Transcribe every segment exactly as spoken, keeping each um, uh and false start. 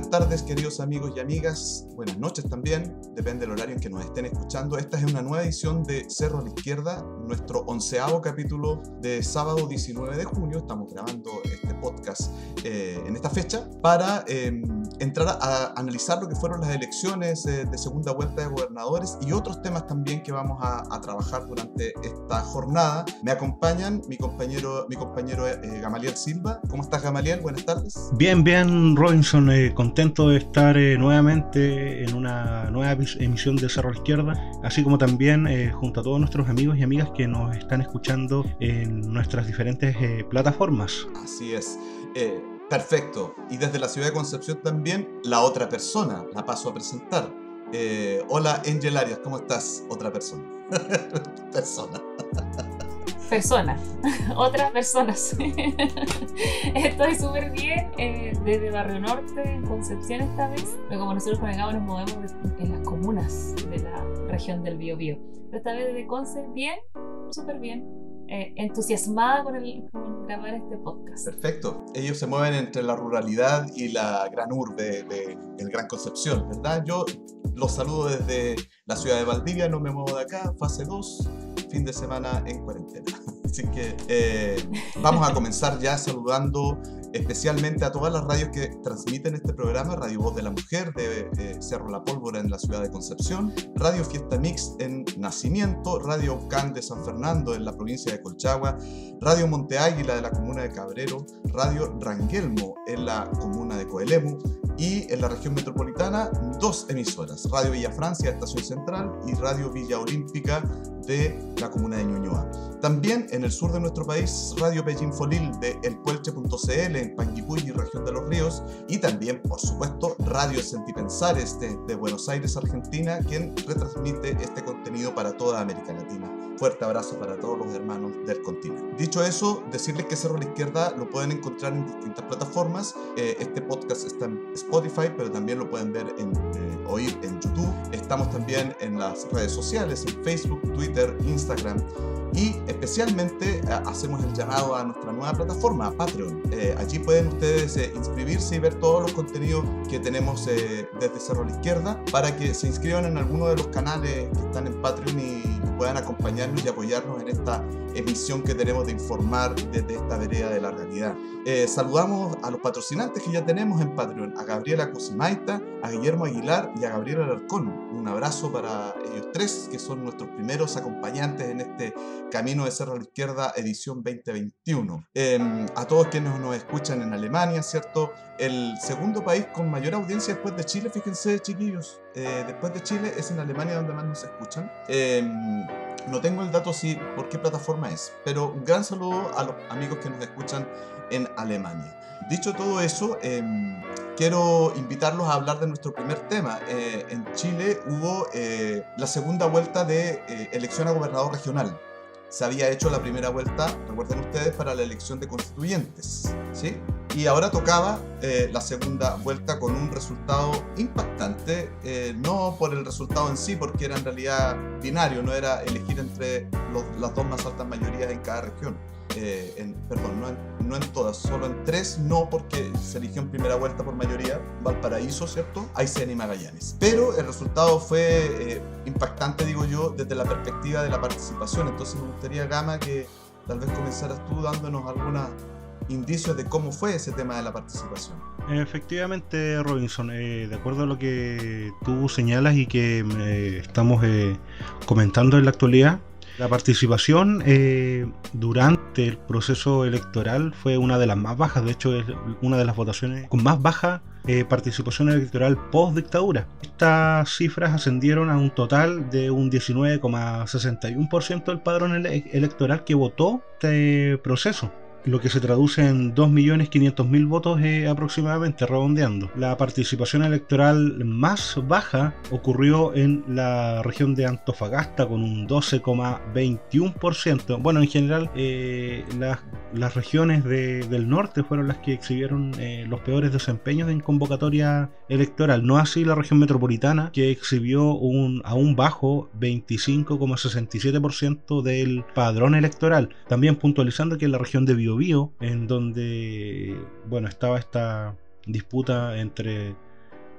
buenas tardes, queridos amigos y amigas. Buenas noches también, depende del horario en que nos estén escuchando. Esta es una nueva edición de Cerro a la Izquierda, nuestro onceavo capítulo de sábado diecinueve de junio. Estamos grabando este podcast eh, en esta fecha para eh, entrar a, a analizar lo que fueron las elecciones eh, de segunda vuelta de gobernadores y otros temas también que vamos a, a trabajar durante esta jornada. Me acompañan mi compañero, mi compañero eh, Gamaliel Silva. ¿Cómo estás, Gamaliel? Buenas tardes. Bien, bien, Robinson, eh, contento de estar eh, nuevamente en una nueva emisión de Cerro a la Izquierda, así como también eh, junto a todos nuestros amigos y amigas que nos están escuchando en nuestras diferentes eh, plataformas. Así es, eh, perfecto. Y desde la ciudad de Concepción también, la otra persona, la paso a presentar. Eh, hola, Angel Arias, ¿cómo estás? Otra persona. persona. Persona, otras personas. Estoy súper bien eh, desde Barrio Norte, en Concepción esta vez. Pero como nosotros con el Gabo nos movemos en las comunas de la región del Biobío. Pero esta vez desde Conce, bien, súper bien. Eh, entusiasmada con, el, con grabar este podcast. Perfecto. Ellos se mueven entre la ruralidad y la gran urbe de, de Gran Concepción, ¿verdad? Yo los saludo desde la ciudad de Valdivia, no me muevo de acá, fase dos. Fin de semana en cuarentena. Así que eh, vamos a comenzar ya saludando especialmente a todas las radios que transmiten este programa: Radio Voz de la Mujer de eh, Cerro La Pólvora en la ciudad de Concepción, Radio Fiesta Mix en Nacimiento, Radio Ucán de San Fernando en la provincia de Colchagua, Radio Monte Águila de la comuna de Cabrero, Radio Rangelmo en la comuna de Coelemu, y en la región metropolitana dos emisoras: Radio Villa Francia, Estación Central, y Radio Villa Olímpica de la comuna de Ñuñoa. También en el sur de nuestro país, Radio Pellín Folil de elpuelche punto c l en Panguipulli, región de Los Ríos, y también, por supuesto, Radio Sentipensares de, de Buenos Aires, Argentina, quien retransmite este contenido para toda América Latina. Fuerte abrazo para todos los hermanos del continente. Dicho eso, decirles que Cerro a la Izquierda lo pueden encontrar en distintas plataformas. Eh, este podcast está en Spotify, pero también lo pueden ver en, eh, oír en YouTube. Estamos también en las redes sociales, en Facebook, Twitter, Instagram. Y especialmente eh, hacemos el llamado a nuestra nueva plataforma, Patreon. Eh, allí pueden ustedes eh, inscribirse y ver todos los contenidos que tenemos eh, desde Cerro a la Izquierda, para que se inscriban en alguno de los canales que están en Patreon y puedan acompañarnos y apoyarnos en esta emisión que tenemos de informar desde esta vereda de la realidad. Eh, saludamos a los patrocinantes que ya tenemos en Patreon: a Gabriela Cosimaita, a Guillermo Aguilar y a Gabriela Alarcón. Un abrazo para ellos tres, que son nuestros primeros acompañantes en este Camino de Cerro a la Izquierda, edición veinte veintiuno. Eh, a todos quienes nos escuchan en Alemania, ¿cierto? El segundo país con mayor audiencia después de Chile, fíjense, chiquillos. Eh, después de Chile es en Alemania donde más nos escuchan. Eh, no tengo el dato si por qué plataforma es, pero un gran saludo a los amigos que nos escuchan en Alemania. Dicho todo eso, eh, quiero invitarlos a hablar de nuestro primer tema. Eh, en Chile hubo eh, la segunda vuelta de eh, elección a gobernador regional. Se había hecho la primera vuelta, recuerden ustedes, para la elección de constituyentes, ¿sí? Y ahora tocaba eh, la segunda vuelta con un resultado impactante, eh, no por el resultado en sí, porque era en realidad binario, no era elegir entre los, las dos más altas mayorías en cada región. Eh, en, perdón, no en, no en todas, solo en tres no, porque se eligió en primera vuelta por mayoría Valparaíso, ¿cierto? Aysén y Magallanes. Pero el resultado fue eh, impactante, digo yo, desde la perspectiva de la participación. Entonces me gustaría, Gama, que tal vez comenzaras tú dándonos algunos indicios de cómo fue ese tema de la participación. Efectivamente, Robinson, eh, de acuerdo a lo que tú señalas y que eh, estamos eh, comentando en la actualidad, la participación eh, durante el proceso electoral fue una de las más bajas. De hecho, es una de las votaciones con más baja eh, participación electoral post-dictadura. Estas cifras ascendieron a un total de un diecinueve coma sesenta y uno por ciento del padrón ele- electoral que votó este proceso, lo que se traduce en dos millones quinientos mil votos eh, aproximadamente, redondeando. La participación electoral más baja ocurrió en la región de Antofagasta, con un doce coma veintiuno por ciento. Bueno, en general eh, las, las regiones de, del norte fueron las que exhibieron eh, los peores desempeños en convocatoria electoral, no así la región metropolitana, que exhibió un aún bajo veinticinco coma sesenta y siete por ciento del padrón electoral. También puntualizando que en la región de Biobío, en donde bueno estaba esta disputa entre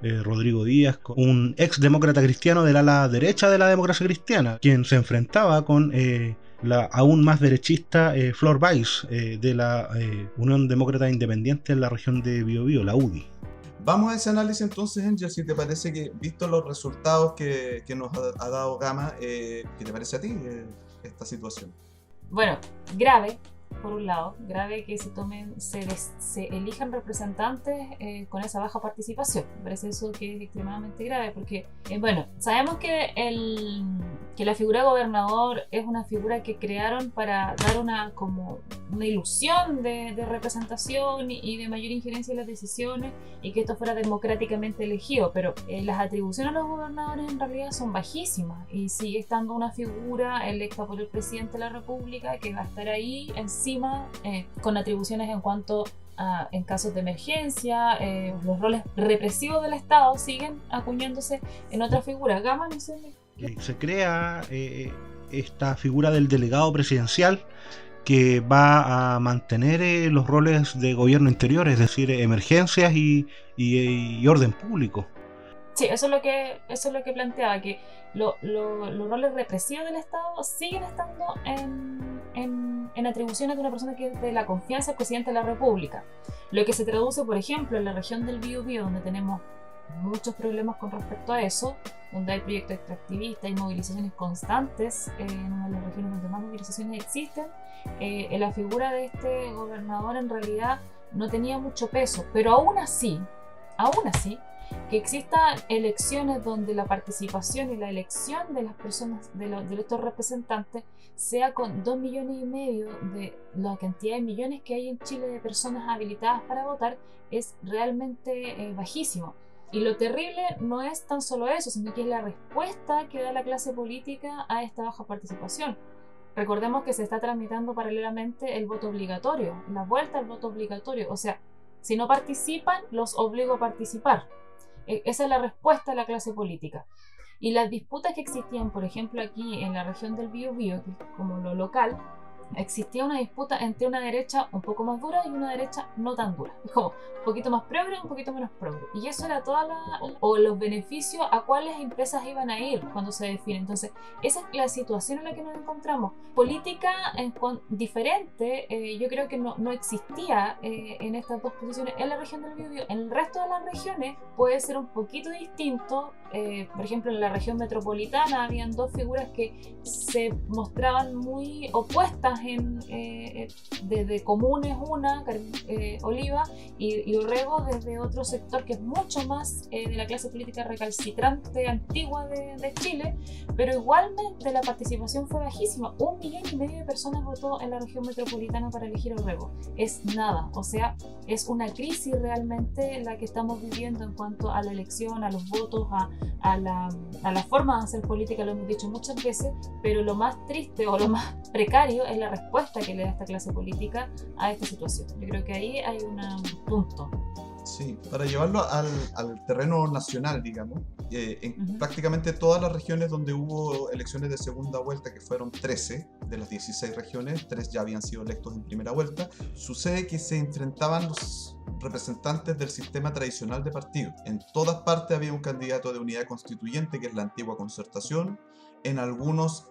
eh, Rodrigo Díaz, un ex demócrata cristiano del ala derecha de la democracia cristiana, quien se enfrentaba con eh, la aún más derechista eh, Flor Weiss eh, de la eh, Unión Demócrata Independiente en la región de Biobío, la U D I. Vamos a ese análisis entonces, Angel, si te parece que, visto los resultados que, que nos ha, ha dado Gama, eh, ¿qué te parece a ti eh, esta situación? Bueno, grave, por un lado, grave que se tomen, se, des, se elijan representantes eh, con esa baja participación. Me parece eso que es extremadamente grave, porque, eh, bueno, sabemos que, el, que la figura de gobernador es una figura que crearon para dar una, como, una ilusión de, de representación y, y de mayor injerencia en las decisiones, y que esto fuera democráticamente elegido, pero eh, las atribuciones a los gobernadores en realidad son bajísimas, y sigue estando una figura electa por el presidente de la República que va a estar ahí encima eh, con atribuciones en cuanto a, en casos de emergencia, eh, los roles represivos del Estado siguen acuñándose en otras figuras. Gama, no sé. Se crea eh, esta figura del delegado presidencial que va a mantener eh, los roles de gobierno interior, es decir, emergencias y, y, y orden público. Sí, eso es lo que, eso es lo que planteaba, que lo, lo, los roles represivos del Estado siguen estando en, en, en atribuciones de una persona que es de la confianza del presidente de la República. Lo que se traduce, por ejemplo, en la región del Biobío, donde tenemos muchos problemas con respecto a eso, donde hay proyectos extractivistas y movilizaciones constantes, eh, en una de las regiones donde más movilizaciones existen, eh, en la figura de este gobernador en realidad no tenía mucho peso, pero aún así, aún así, que existan elecciones donde la participación y la elección de las personas, de, los, de estos representantes, sea con dos millones y medio de la cantidad de millones que hay en Chile de personas habilitadas para votar, es realmente eh, bajísimo. Y lo terrible no es tan solo eso, sino que es la respuesta que da la clase política a esta baja participación. Recordemos que se está tramitando paralelamente el voto obligatorio, la vuelta al voto obligatorio. O sea, si no participan, los obligo a participar. Esa es la respuesta de la clase política. Y las disputas que existían, por ejemplo, aquí en la región del Biobío, que es como lo local, existía una disputa entre una derecha un poco más dura y una derecha no tan dura. Es como un poquito más progre, un poquito menos progre. Y eso era toda la... o los beneficios a cuáles empresas iban a ir cuando se define. Entonces, esa es la situación en la que nos encontramos. Política en, diferente, eh, yo creo que no, no existía eh, en estas dos posiciones en la región del Biobío. En el resto de las regiones puede ser un poquito distinto. Eh, por ejemplo, en la región metropolitana habían dos figuras que se mostraban muy opuestas en, eh, desde Comunes una, eh, Oliva, y, y Orrego desde otro sector que es mucho más eh, de la clase política recalcitrante antigua de, de Chile, pero igualmente la participación fue bajísima. Un millón y medio de personas votó en la región metropolitana para elegir Orrego. Es nada, o sea, es una crisis realmente la que estamos viviendo en cuanto a la elección, a los votos, a, a, la, a la forma de hacer política, lo hemos dicho muchas veces, pero lo más triste o lo más precario es la respuesta que le da esta clase política a esta situación. Yo creo que ahí hay un punto. Sí, para llevarlo al, al terreno nacional, digamos, eh, en Uh-huh. prácticamente todas las regiones donde hubo elecciones de segunda vuelta, que fueron trece de las dieciséis regiones, tres ya habían sido electos en primera vuelta, sucede que se enfrentaban los representantes del sistema tradicional de partidos. En todas partes había un candidato de unidad constituyente, que es la antigua Concertación. En algunos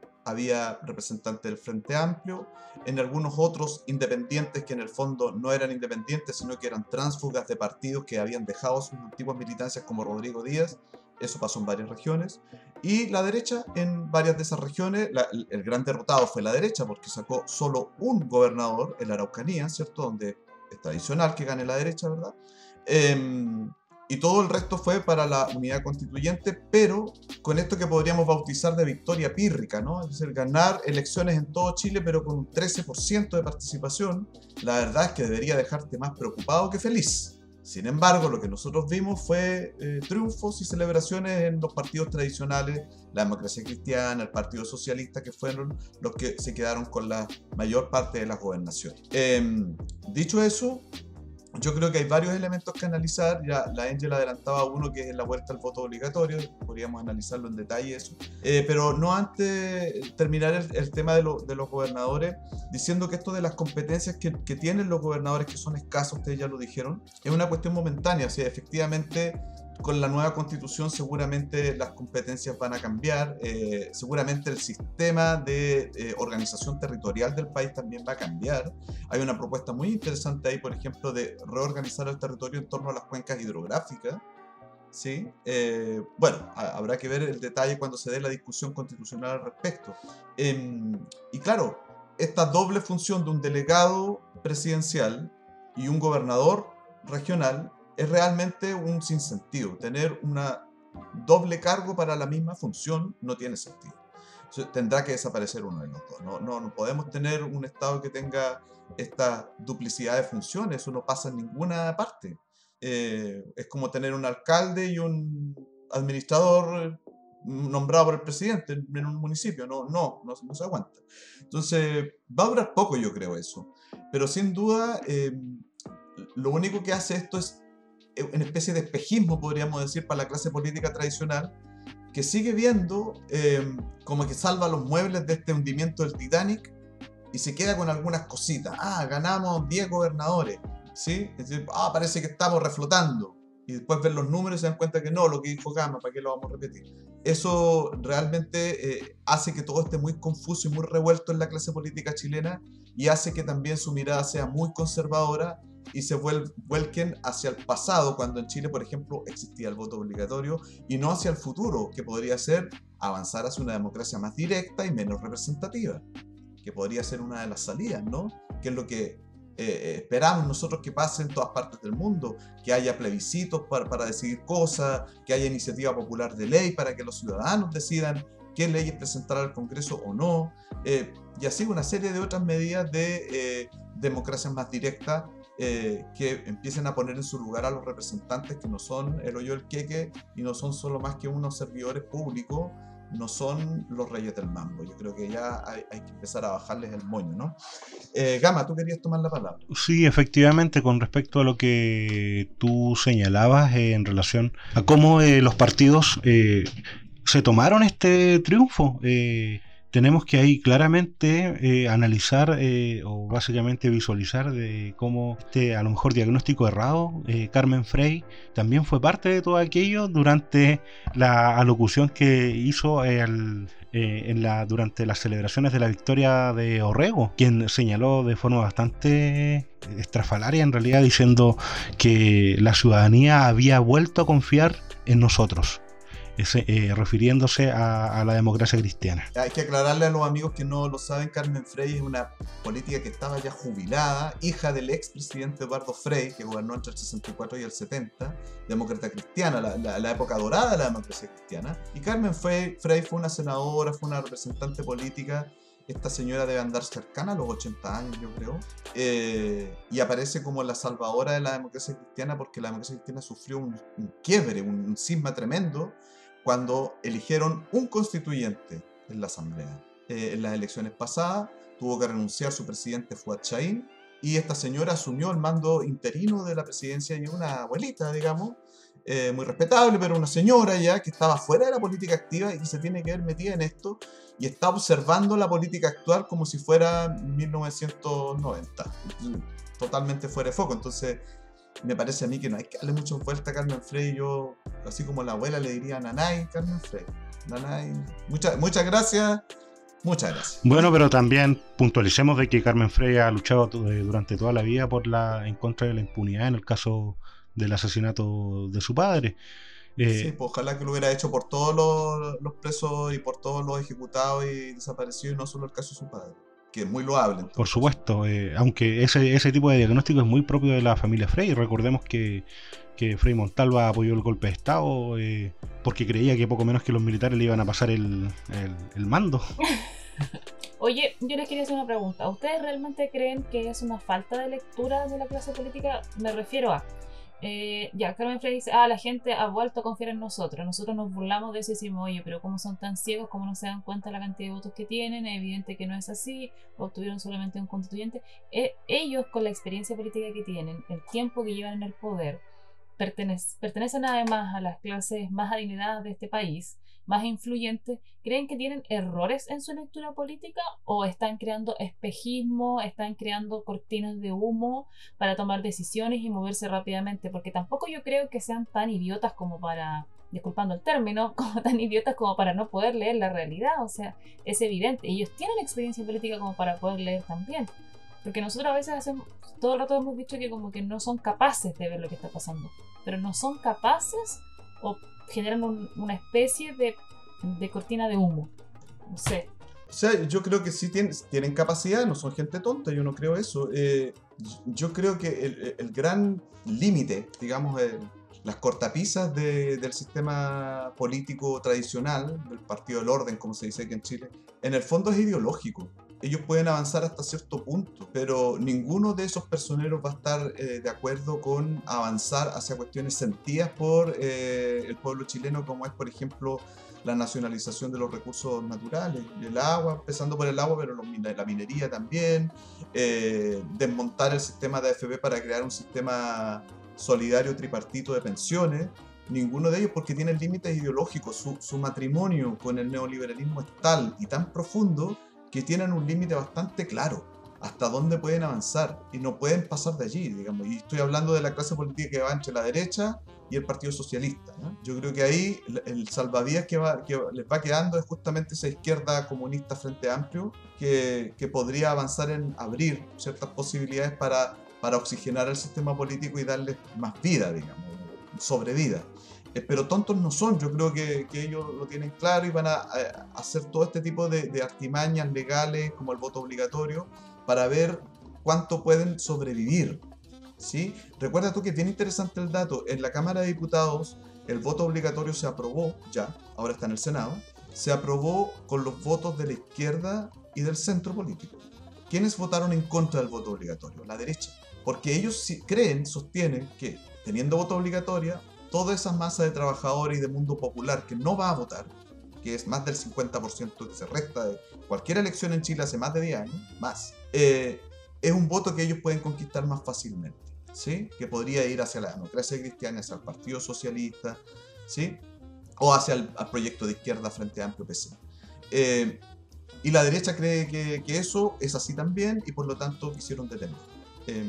había representantes del Frente Amplio, en algunos otros independientes que en el fondo no eran independientes, sino que eran tránsfugas de partidos que habían dejado sus antiguas militancias, como Rodrigo Díaz. Eso pasó en varias regiones. Y la derecha en varias de esas regiones, la, el gran derrotado fue la derecha, porque sacó solo un gobernador en la Araucanía, ¿cierto? Donde es tradicional que gane la derecha, ¿verdad? Eh, y todo el resto fue para la unidad constituyente, pero con esto que podríamos bautizar de victoria pírrica, ¿no? Es decir, ganar elecciones en todo Chile, pero con un trece por ciento de participación, la verdad es que debería dejarte más preocupado que feliz. Sin embargo, lo que nosotros vimos fue eh, triunfos y celebraciones en los partidos tradicionales, la Democracia Cristiana, el Partido Socialista, que fueron los que se quedaron con la mayor parte de las gobernaciones. Eh, dicho eso, yo creo que hay varios elementos que analizar. Ya la Angel adelantaba uno, que es la vuelta al voto obligatorio. Podríamos analizarlo en detalle eso. Eh, pero no antes terminar el, el tema de, lo, de los gobernadores, diciendo que esto de las competencias que, que tienen los gobernadores, que son escasos, ustedes ya lo dijeron, es una cuestión momentánea. O sea, efectivamente con la nueva constitución seguramente las competencias van a cambiar, eh, seguramente el sistema de eh, organización territorial del país también va a cambiar. Hay una propuesta muy interesante ahí, por ejemplo, de reorganizar el territorio en torno a las cuencas hidrográficas. ¿Sí? Eh, bueno, a, habrá que ver el detalle cuando se dé la discusión constitucional al respecto. Eh, y claro, esta doble función de un delegado presidencial y un gobernador regional es realmente un sinsentido. Tener una doble cargo para la misma función no tiene sentido. Entonces, tendrá que desaparecer uno de los dos. No, no, no podemos tener un Estado que tenga esta duplicidad de funciones. Eso no pasa en ninguna parte. Eh, es como tener un alcalde y un administrador nombrado por el presidente en un municipio. No, no, no, no se aguanta. Entonces, va a durar poco, yo creo, eso. Pero sin duda, eh, lo único que hace esto es una especie de espejismo, podríamos decir, para la clase política tradicional, que sigue viendo eh, como que salva los muebles de este hundimiento del Titanic y se queda con algunas cositas. Ah, ganamos diez gobernadores, ¿sí? Es decir, ah, parece que estamos reflotando. Y después ven los números y se dan cuenta que no, lo que dijo Gama, ¿para qué lo vamos a repetir? Eso realmente eh, hace que todo esté muy confuso y muy revuelto en la clase política chilena y hace que también su mirada sea muy conservadora y se vuel vuelquen hacia el pasado, cuando en Chile, por ejemplo, existía el voto obligatorio, y no hacia el futuro, que podría ser avanzar hacia una democracia más directa y menos representativa, que podría ser una de las salidas, ¿no? Que es lo que eh, esperamos nosotros que pase en todas partes del mundo, que haya plebiscitos para, para decidir cosas, que haya iniciativa popular de ley para que los ciudadanos decidan qué leyes presentar al Congreso o no, eh, y así una serie de otras medidas de eh, democracia más directa, Eh, que empiecen a poner en su lugar a los representantes que no son el hoyo del queque y no son solo más que unos servidores públicos, no son los reyes del mambo. Yo creo que ya hay, hay que empezar a bajarles el moño, ¿no? Eh, Gama, tú querías tomar la palabra. Sí, efectivamente, con respecto a lo que tú señalabas eh, en relación a cómo eh, los partidos eh, se tomaron este triunfo. Eh, Tenemos que ahí claramente eh, analizar eh, o básicamente visualizar de cómo este a lo mejor diagnóstico errado, eh, Carmen Frey también fue parte de todo aquello durante la alocución que hizo el, eh, en la, durante las celebraciones de la victoria de Orrego, quien señaló de forma bastante estrafalaria en realidad, diciendo que la ciudadanía había vuelto a confiar en nosotros. Ese, eh, refiriéndose a, a la democracia cristiana. Hay que aclararle a los amigos que no lo saben, Carmen Frey es una política que estaba ya jubilada, hija del expresidente Eduardo Frey, que gobernó entre el sesenta y cuatro y el setenta, demócrata cristiana, la, la, la época dorada de la democracia cristiana. Y Carmen Frey, Frey fue una senadora, fue una representante política. Esta señora debe andar cercana a los ochenta años, yo creo, eh, y aparece como la salvadora de la democracia cristiana, porque la democracia cristiana sufrió un, un quiebre, un, un cisma tremendo, cuando eligieron un constituyente en la asamblea. Eh, en las elecciones pasadas tuvo que renunciar su presidente Fuad Chaín, y esta señora asumió el mando interino de la presidencia, y una abuelita, digamos, eh, muy respetable, pero una señora ya que estaba fuera de la política activa y se tiene que ver metida en esto, y está observando la política actual como si fuera mil novecientos noventa, totalmente fuera de foco. Entonces me parece a mí que no hay que darle mucha vuelta a Carmen Frey. Yo, así como la abuela, le diría Nanay, Carmen Frey. Nanay, muchas, muchas gracias, muchas gracias. Bueno, pero también puntualicemos de que Carmen Frey ha luchado durante toda la vida por la, en contra de la impunidad en el caso del asesinato de su padre. Eh, sí, pues ojalá que lo hubiera hecho por todos los, los presos y por todos los ejecutados y desaparecidos, y no solo el caso de su padre, que es muy loable. Entonces. Por supuesto, eh, aunque ese, ese tipo de diagnóstico es muy propio de la familia Frey. Recordemos que, que Frei Montalva apoyó el golpe de Estado eh, porque creía que poco menos que los militares le iban a pasar el, el, el mando. Oye, yo les quería hacer una pregunta. ¿Ustedes realmente creen que es una falta de lectura de la clase política? Me refiero a... Eh, ya, Carmen Frey dice, ah, la gente ha vuelto a confiar en nosotros. Nosotros nos burlamos de eso y decimos, oye, pero ¿cómo son tan ciegos? ¿Cómo no se dan cuenta de la cantidad de votos que tienen? Es evidente que no es así, obtuvieron solamente un constituyente. Eh, ellos, con la experiencia política que tienen, el tiempo que llevan en el poder, pertenec pertenecen además a las clases más adineradas de este país, más influyentes, ¿creen que tienen errores en su lectura política o están creando espejismo, están creando cortinas de humo para tomar decisiones y moverse rápidamente? Porque tampoco yo creo que sean tan idiotas como para, disculpando el término, como tan idiotas como para no poder leer la realidad. O sea, es evidente, ellos tienen experiencia política como para poder leer también. Porque nosotros a veces hacemos, todo el rato hemos dicho que como que no son capaces de ver lo que está pasando, pero no son capaces o generan un, una especie de, de cortina de humo. No sé. O sea, yo creo que sí tienen, tienen capacidad, no son gente tonta, yo no creo eso. Eh, yo creo que el, el gran límite, digamos, el, las cortapisas de, del sistema político tradicional, del Partido del Orden, como se dice aquí en Chile, en el fondo es ideológico. Ellos pueden avanzar hasta cierto punto, pero ninguno de esos personeros va a estar eh, de acuerdo con avanzar hacia cuestiones sentidas por eh, el pueblo chileno, como es, por ejemplo, la nacionalización de los recursos naturales, el agua, empezando por el agua, pero los, la minería también, eh, desmontar el sistema de A F P para crear un sistema solidario tripartito de pensiones. Ninguno de ellos, porque tienen límites ideológicos. Su, su matrimonio con el neoliberalismo es tal y tan profundo que tienen un límite bastante claro hasta dónde pueden avanzar y no pueden pasar de allí, digamos. Y estoy hablando de la clase política que va entre la derecha y el Partido Socialista, ¿no? Yo creo que ahí el salvavidas que, va, que les va quedando es justamente esa izquierda comunista Frente Amplio que, que podría avanzar en abrir ciertas posibilidades para, para oxigenar el sistema político y darle más vida, digamos, sobrevida. Pero tontos no son, yo creo que, que ellos lo tienen claro y van a, a hacer todo este tipo de, de artimañas legales como el voto obligatorio para ver cuánto pueden sobrevivir, ¿sí? Recuerda tú que es bien interesante el dato, en la Cámara de Diputados el voto obligatorio se aprobó ya, ahora está en el Senado, se aprobó con los votos de la izquierda y del centro político. ¿Quiénes votaron en contra del voto obligatorio? La derecha, porque ellos creen, sostienen que teniendo voto obligatorio, toda esa masa de trabajadores y de mundo popular que no va a votar, que es más del cincuenta por ciento que se resta de cualquier elección en Chile hace más de diez años, más, eh, es un voto que ellos pueden conquistar más fácilmente, ¿sí? Que podría ir hacia la democracia cristiana, hacia el Partido Socialista, ¿sí? O hacia el, el proyecto de izquierda Frente Amplio P C. Eh, y la derecha cree que, que eso es así también y por lo tanto quisieron detener. Eh,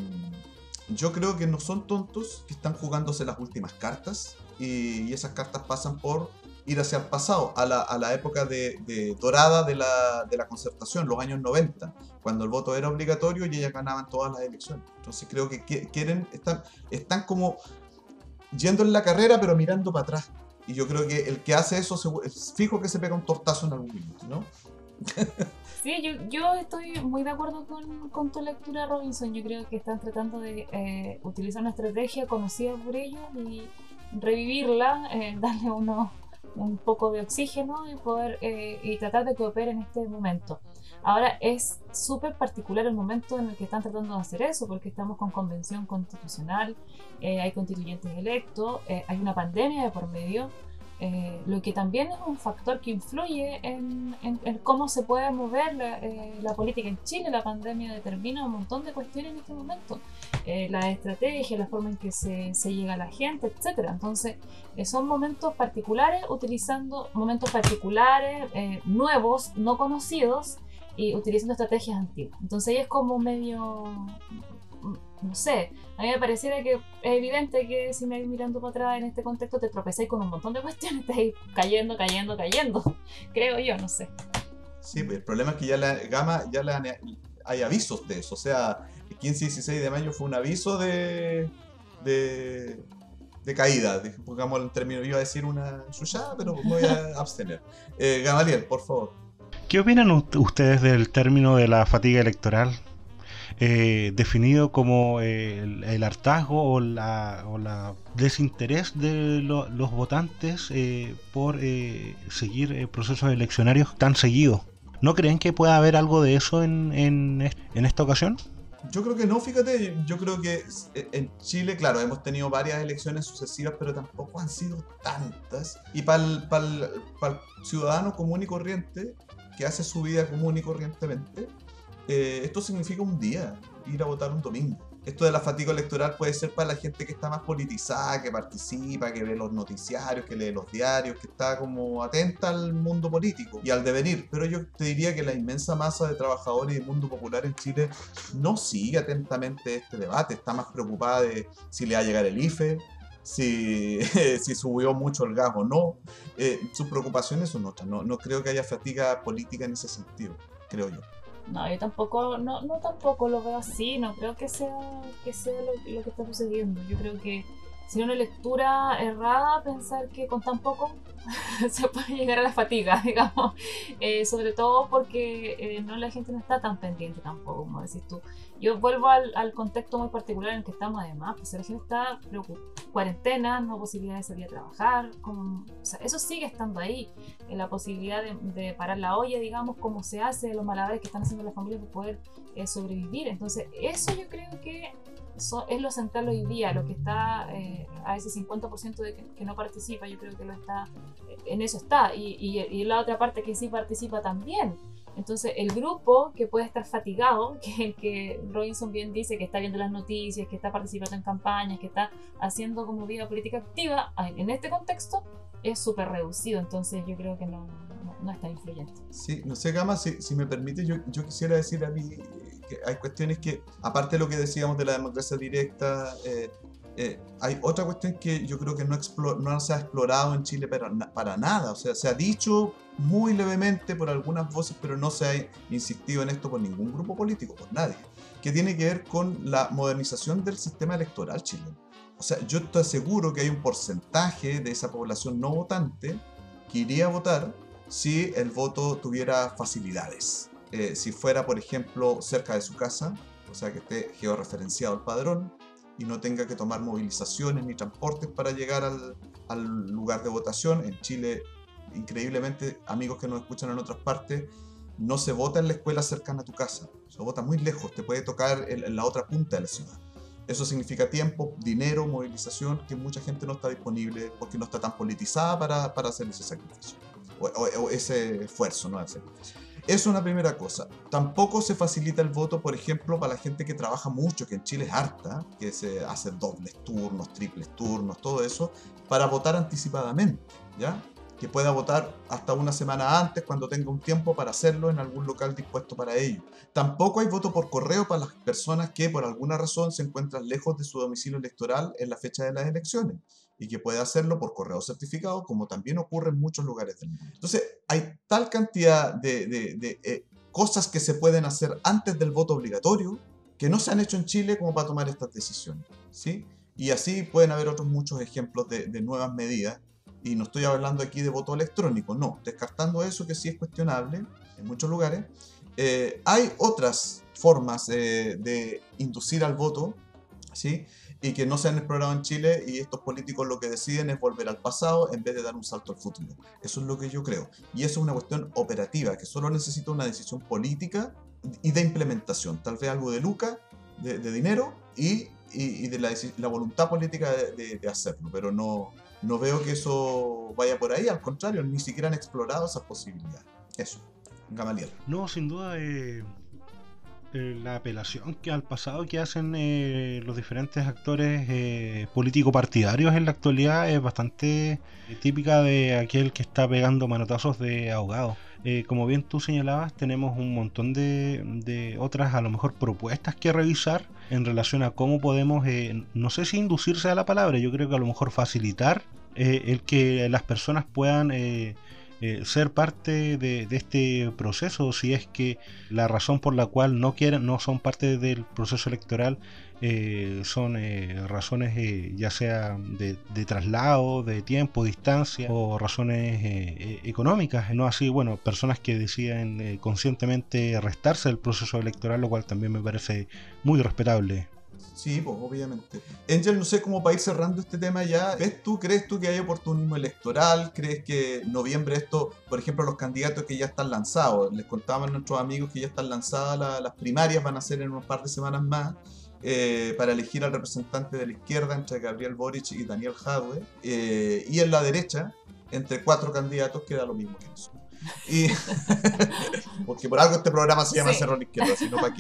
Yo creo que no son tontos, que están jugándose las últimas cartas y, y esas cartas pasan por ir hacia el pasado, a la, a la época de, de dorada de la, de la concertación, los años noventa, cuando el voto era obligatorio y ellas ganaban todas las elecciones. Entonces creo que quieren, están, están como yendo en la carrera pero mirando para atrás. Y yo creo que el que hace eso, se, fijo que se pega un tortazo en algún minuto, ¿no? Sí, yo, yo estoy muy de acuerdo con, con tu lectura, Robinson. Yo creo que están tratando de eh, utilizar una estrategia conocida por ellos y revivirla, eh, darle uno, un poco de oxígeno y poder eh, y tratar de que opere en este momento. Ahora es súper particular el momento en el que están tratando de hacer eso, porque estamos con convención constitucional, eh, hay constituyentes electos, eh, hay una pandemia de por medio. Eh, lo que también es un factor que influye en, en, en cómo se puede mover la, eh, la política en Chile. La pandemia determina un montón de cuestiones en este momento, eh, la estrategia, la forma en que se, se llega a la gente, etcétera. Entonces eh, son momentos particulares, utilizando momentos particulares, eh, nuevos, no conocidos, y utilizando estrategias antiguas. Entonces ahí es como medio, no sé, a mí me pareciera que es evidente que si me vais mirando para atrás en este contexto te tropezáis con un montón de cuestiones, estáis cayendo, cayendo, cayendo, creo yo, no sé. Sí, el problema es que ya la gama, ya la, hay avisos de eso, o sea, el quince y dieciséis de mayo fue un aviso de, de, de caída, pongamos el término, iba a decir una chuchada, pero me voy a abstener. Eh, Gamaliel, por favor. ¿Qué opinan ustedes del término de la fatiga electoral? Eh, definido como eh, el, el hartazgo o la, o la desinterés de lo, los votantes eh, por eh, seguir eh, procesos eleccionarios tan seguidos. ¿No creen que pueda haber algo de eso en, en, en esta ocasión? Yo creo que no, fíjate, yo creo que en Chile, claro, hemos tenido varias elecciones sucesivas, pero tampoco han sido tantas. Y para el, para el, para el ciudadano común y corriente, que hace su vida común y corrientemente, Eh, esto significa un día, ir a votar un domingo. Esto de la fatiga electoral puede ser para la gente que está más politizada, que participa, que ve los noticiarios, que lee los diarios, que está como atenta al mundo político y al devenir. Pero yo te diría que la inmensa masa de trabajadores y del mundo popular en Chile no sigue atentamente este debate. Está más preocupada de si le va a llegar el I F E, si, si subió mucho el gas o no. Eh, sus preocupaciones son otras. No, no creo que haya fatiga política en ese sentido, creo yo. No, yo tampoco, no, no tampoco lo veo así, no creo que sea, que sea lo, lo que está sucediendo. Yo creo que sería una lectura errada pensar que con tan poco se puede llegar a la fatiga, digamos. Eh, sobre todo porque eh, no, la gente no está tan pendiente tampoco, como decís tú. Yo vuelvo al, al contexto muy particular en el que estamos además, pues la gente está preocupada. Cuarentena, no posibilidad de salir a trabajar, como, o sea, eso sigue estando ahí, en la posibilidad de, de parar la olla, digamos, como se hace, los malabares que están haciendo las familias para poder eh, sobrevivir. Entonces, eso yo creo que so, es lo central hoy día, lo que está eh, a ese cincuenta por ciento de que, que no participa, yo creo que lo está, en eso está, y, y, y la otra parte que sí participa también. Entonces, el grupo que puede estar fatigado, que el que Robinson bien dice, que está viendo las noticias, que está participando en campañas, que está haciendo como vida política activa, en este contexto es súper reducido. Entonces, yo creo que no, no, no es tan influyente. Sí, no sé, Gama, si, si me permite, yo, yo quisiera decir a mí que hay cuestiones que, aparte de lo que decíamos de la democracia directa, eh, Eh, hay otra cuestión que yo creo que no, explore, no se ha explorado en Chile para, para nada. O sea, se ha dicho muy levemente por algunas voces, pero no se ha insistido en esto por ningún grupo político, por nadie, que tiene que ver con la modernización del sistema electoral chileno. O sea, yo te aseguro que hay un porcentaje de esa población no votante que iría a votar si el voto tuviera facilidades. Eh, si fuera, por ejemplo, cerca de su casa, o sea, que esté georreferenciado el padrón, y no tenga que tomar movilizaciones ni transportes para llegar al, al lugar de votación. En Chile, increíblemente, amigos que nos escuchan en otras partes, no se vota en la escuela cercana a tu casa, se vota muy lejos, te puede tocar en, en la otra punta de la ciudad. Eso significa tiempo, dinero, movilización, que mucha gente no está disponible porque no está tan politizada para, para hacer ese sacrificio, o, o, o ese esfuerzo, ¿no? Ese sacrificio. Eso es una primera cosa. Tampoco se facilita el voto, por ejemplo, para la gente que trabaja mucho, que en Chile es harta, que se hace dobles turnos, triples turnos, todo eso, para votar anticipadamente, ¿ya? Que pueda votar hasta una semana antes, cuando tenga un tiempo para hacerlo en algún local dispuesto para ello. Tampoco hay voto por correo para las personas que por alguna razón se encuentran lejos de su domicilio electoral en la fecha de las elecciones, y que puede hacerlo por correo certificado, como también ocurre en muchos lugares del mundo. Entonces, hay tal cantidad de, de, de eh, cosas que se pueden hacer antes del voto obligatorio que no se han hecho en Chile como para tomar estas decisiones, ¿sí? Y así pueden haber otros muchos ejemplos de, de nuevas medidas, y no estoy hablando aquí de voto electrónico, no, descartando eso que sí es cuestionable en muchos lugares. Eh, hay otras formas eh, de inducir al voto, ¿sí? Y que no se han explorado en Chile, y estos políticos lo que deciden es volver al pasado en vez de dar un salto al futuro. Eso es lo que yo creo. Y eso es una cuestión operativa, que solo necesita una decisión política y de implementación. Tal vez algo de lucas, de, de dinero y, y, y de la, la voluntad política de, de, de hacerlo. Pero no, no veo que eso vaya por ahí. Al contrario, ni siquiera han explorado esas posibilidades. Eso. Gamaliel. No, sin duda... Eh... la apelación que al pasado que hacen eh, los diferentes actores eh, político-partidarios en la actualidad es bastante eh, típica de aquel que está pegando manotazos de ahogado. Eh, como bien tú señalabas, tenemos un montón de, de otras, a lo mejor, propuestas que revisar en relación a cómo podemos, eh, no sé si inducirse a la palabra, yo creo que a lo mejor facilitar eh, el que las personas puedan... Eh, Eh, ser parte de, de este proceso, si es que la razón por la cual no quieren, no son parte del proceso electoral eh, son eh, razones eh, ya sea de, de traslado, de tiempo, distancia o razones eh, económicas, no así, bueno, personas que deciden eh, conscientemente restarse del proceso electoral, lo cual también me parece muy respetable. Sí, pues obviamente. Angel, no sé, cómo para ir cerrando este tema ya, ¿ves tú, crees tú que hay oportunismo electoral? ¿Crees que en noviembre esto, por ejemplo, los candidatos que ya están lanzados, les contaban a nuestros amigos que ya están lanzadas la, las primarias, van a ser en un par de semanas más, eh, para elegir al representante de la izquierda entre Gabriel Boric y Daniel Jadwe, eh, y en la derecha, entre cuatro candidatos, queda lo mismo que eso. Y porque por algo este programa se llama Sí. Cerro a la Izquierda, si no, ¿para qué?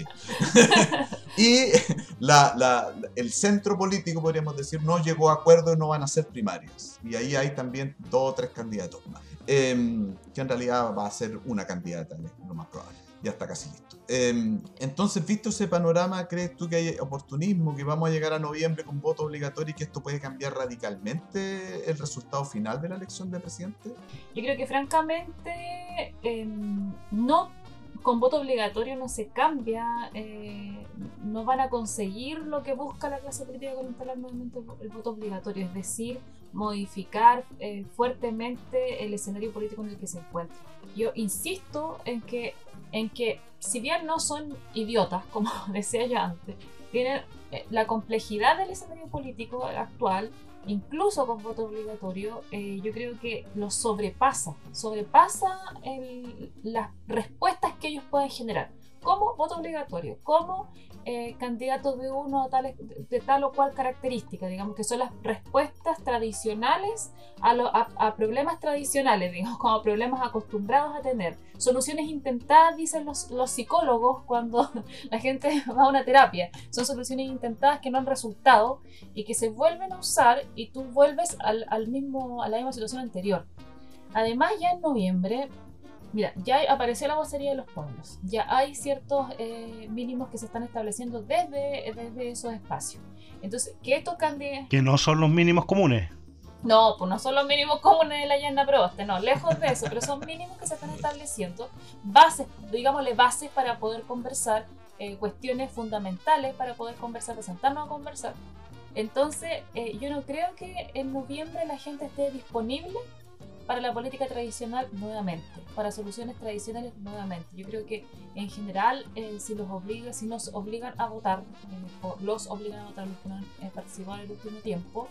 Y la, la, el centro político, podríamos decir, no llegó a acuerdo y no van a ser primarias. Y ahí hay también dos o tres candidatos más. Eh, que en realidad va a ser una candidata, lo más probable. Ya está casi listo. Eh, entonces, visto ese panorama, ¿crees tú que hay oportunismo, que vamos a llegar a noviembre con voto obligatorio y que esto puede cambiar radicalmente el resultado final de la elección de presidente? Yo creo que francamente eh, no, con voto obligatorio no se cambia, eh, no van a conseguir lo que busca la clase política con instalar nuevamente el voto obligatorio, es decir, modificar eh, fuertemente el escenario político en el que se encuentra. Yo insisto en que, en que si bien no son idiotas, como decía yo antes, tienen eh, la complejidad del escenario político actual. Incluso con voto obligatorio, eh, yo creo que lo sobrepasa, sobrepasa el, las respuestas que ellos pueden generar. ¿Cómo? Voto obligatorio. ¿Cómo? Eh, candidatos de uno a tales, de, de tal o cual característica, digamos que son las respuestas tradicionales a, lo, a, a problemas tradicionales, digamos, como problemas acostumbrados a tener. Soluciones intentadas, dicen los, los psicólogos cuando la gente va a una terapia. Son soluciones intentadas que no han resultado y que se vuelven a usar y tú vuelves al, al mismo, a la misma situación anterior. Además, ya en noviembre, mira, ya apareció la vocería de los pueblos, ya hay ciertos eh, mínimos que se están estableciendo desde, desde esos espacios. Entonces, que estos candidatos... Que no son los mínimos comunes. No, pues no son los mínimos comunes de la Yanda Proboste, no, lejos de eso, pero son mínimos que se están estableciendo, bases, digámosle bases para poder conversar, eh, cuestiones fundamentales para poder conversar, presentarnos a conversar. Entonces, eh, yo no creo que en noviembre la gente esté disponible para la política tradicional nuevamente, para soluciones tradicionales nuevamente. Yo creo que en general, eh, si los obliga, si nos obligan a votar, eh, o los obligan a votar los que no han eh, participado en el último tiempo,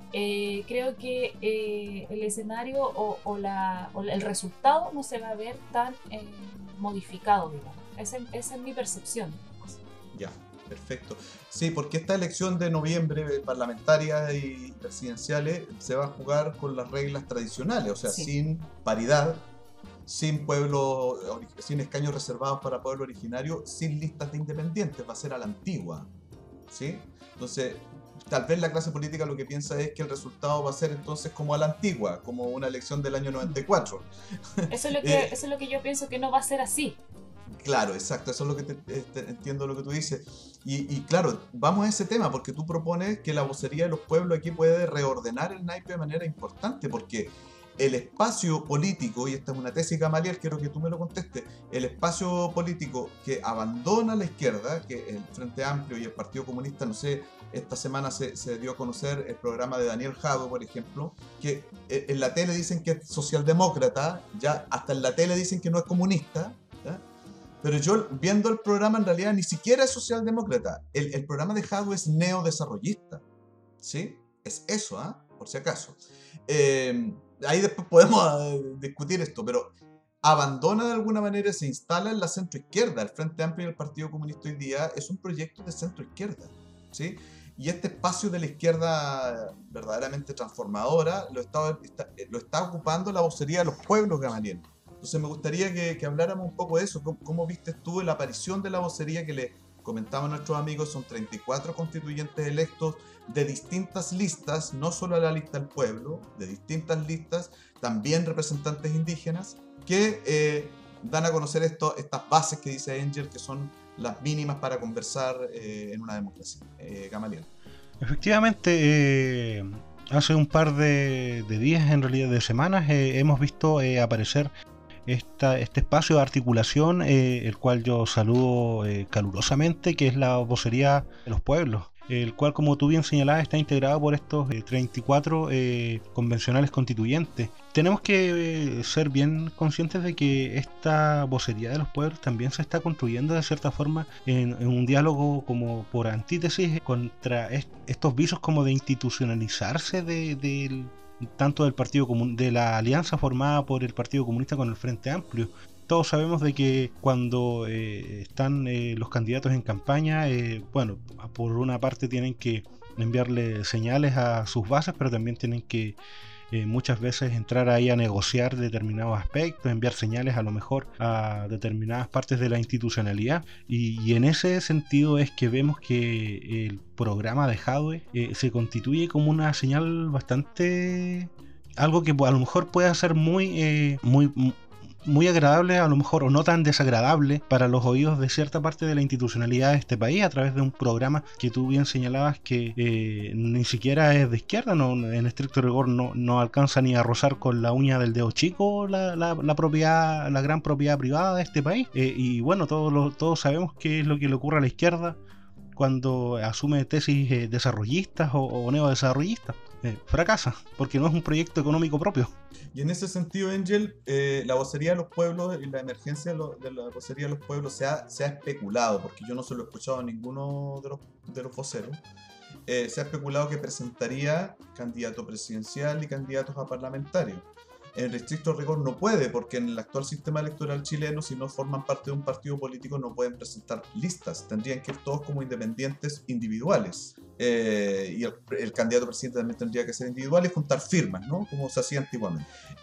eh, creo que eh, el escenario o, o, la, o el resultado no se va a ver tan eh, modificado, digamos. Esa, esa es mi percepción. Ya. Perfecto. Sí, porque esta elección de noviembre, parlamentaria y presidenciales, se va a jugar con las reglas tradicionales, o sea, sí. Sin paridad, sin pueblo, sin escaños reservados para pueblo originario, sin listas de independientes, va a ser a la antigua, ¿sí? Entonces, tal vez la clase política lo que piensa es que el resultado va a ser entonces como a la antigua, como una elección del año noventa y cuatro. Eso es lo que, eh, eso es lo que yo pienso que no va a ser así. Claro, exacto, eso es lo que te, te, entiendo lo que tú dices. Y, y claro, vamos a ese tema, porque tú propones que la vocería de los pueblos aquí puede reordenar el naipe de manera importante, porque el espacio político, y esta es una tesis Gamaliel, quiero que tú me lo contestes, el espacio político que abandona la izquierda, que el Frente Amplio y el Partido Comunista, no sé, esta semana se, se dio a conocer el programa de Daniel Jadwe, por ejemplo, que en la tele dicen que es socialdemócrata, ya hasta en la tele dicen que no es comunista, ¿ya? Pero yo, viendo el programa, en realidad ni siquiera es socialdemócrata. El, el programa de Jadwe es neodesarrollista. ¿Sí? Es eso, ¿ah? ¿eh? Por si acaso. Eh, ahí después podemos uh, discutir esto, pero abandona de alguna manera, se instala en la centroizquierda. El Frente Amplio y el Partido Comunista hoy día es un proyecto de centroizquierda. ¿Sí? Y este espacio de la izquierda verdaderamente transformadora lo está, está, lo está ocupando la vocería de los pueblos, Gamaliel. Entonces me gustaría que, que habláramos un poco de eso. ¿Cómo, cómo viste tú la aparición de la vocería que le comentaban a nuestros amigos? Son treinta y cuatro constituyentes electos de distintas listas, no solo a la lista del pueblo, de distintas listas, también representantes indígenas, que eh, dan a conocer esto, estas bases que dice Angel, que son las mínimas para conversar eh, en una democracia. Eh, Gamaliel. Efectivamente, eh, hace un par de, de días, en realidad de semanas, eh, hemos visto eh, aparecer Esta, este espacio de articulación, eh, el cual yo saludo eh, calurosamente, que es la vocería de los pueblos, el cual, como tú bien señalabas, está integrado por estos eh, treinta y cuatro eh, convencionales constituyentes. Tenemos que eh, ser bien conscientes de que esta vocería de los pueblos también se está construyendo de cierta forma en, en un diálogo como por antítesis contra est estos visos como de institucionalizarse de, de tanto del Partido Comun de la alianza formada por el Partido Comunista con el Frente Amplio. Todos sabemos de que cuando eh, están eh, los candidatos en campaña, eh, bueno, por una parte tienen que enviarle señales a sus bases, pero también tienen que eh, muchas veces entrar ahí a negociar determinados aspectos, enviar señales a lo mejor a determinadas partes de la institucionalidad, y, y en ese sentido es que vemos que el programa de Jadwe eh, se constituye como una señal bastante... algo que a lo mejor pueda ser muy, eh, muy, muy agradable, a lo mejor, o no tan desagradable para los oídos de cierta parte de la institucionalidad de este país, a través de un programa que tú bien señalabas que eh, ni siquiera es de izquierda, no, en estricto rigor no, no alcanza ni a rozar con la uña del dedo chico la, la, la propiedad, la gran propiedad privada de este país. Eh, y bueno, todos, lo, todos sabemos qué es lo que le ocurre a la izquierda cuando asume tesis eh, desarrollistas o, o neodesarrollistas. Eh, fracasa, porque no es un proyecto económico propio. Y en ese sentido, Angel, eh, la vocería de los pueblos y la emergencia de, lo, de la vocería de los pueblos se ha, se ha especulado, porque yo no se lo he escuchado a ninguno de los, de los voceros, eh, se ha especulado que presentaría candidato presidencial y candidatos a parlamentarios. En estricto rigor no puede, porque en el actual sistema electoral chileno, si no forman parte de un partido político, no pueden presentar listas. Tendrían que ir todos como independientes individuales. Eh, y el, el candidato presidente también tendría que ser individual y juntar firmas, ¿no? Como se hacía antiguamente.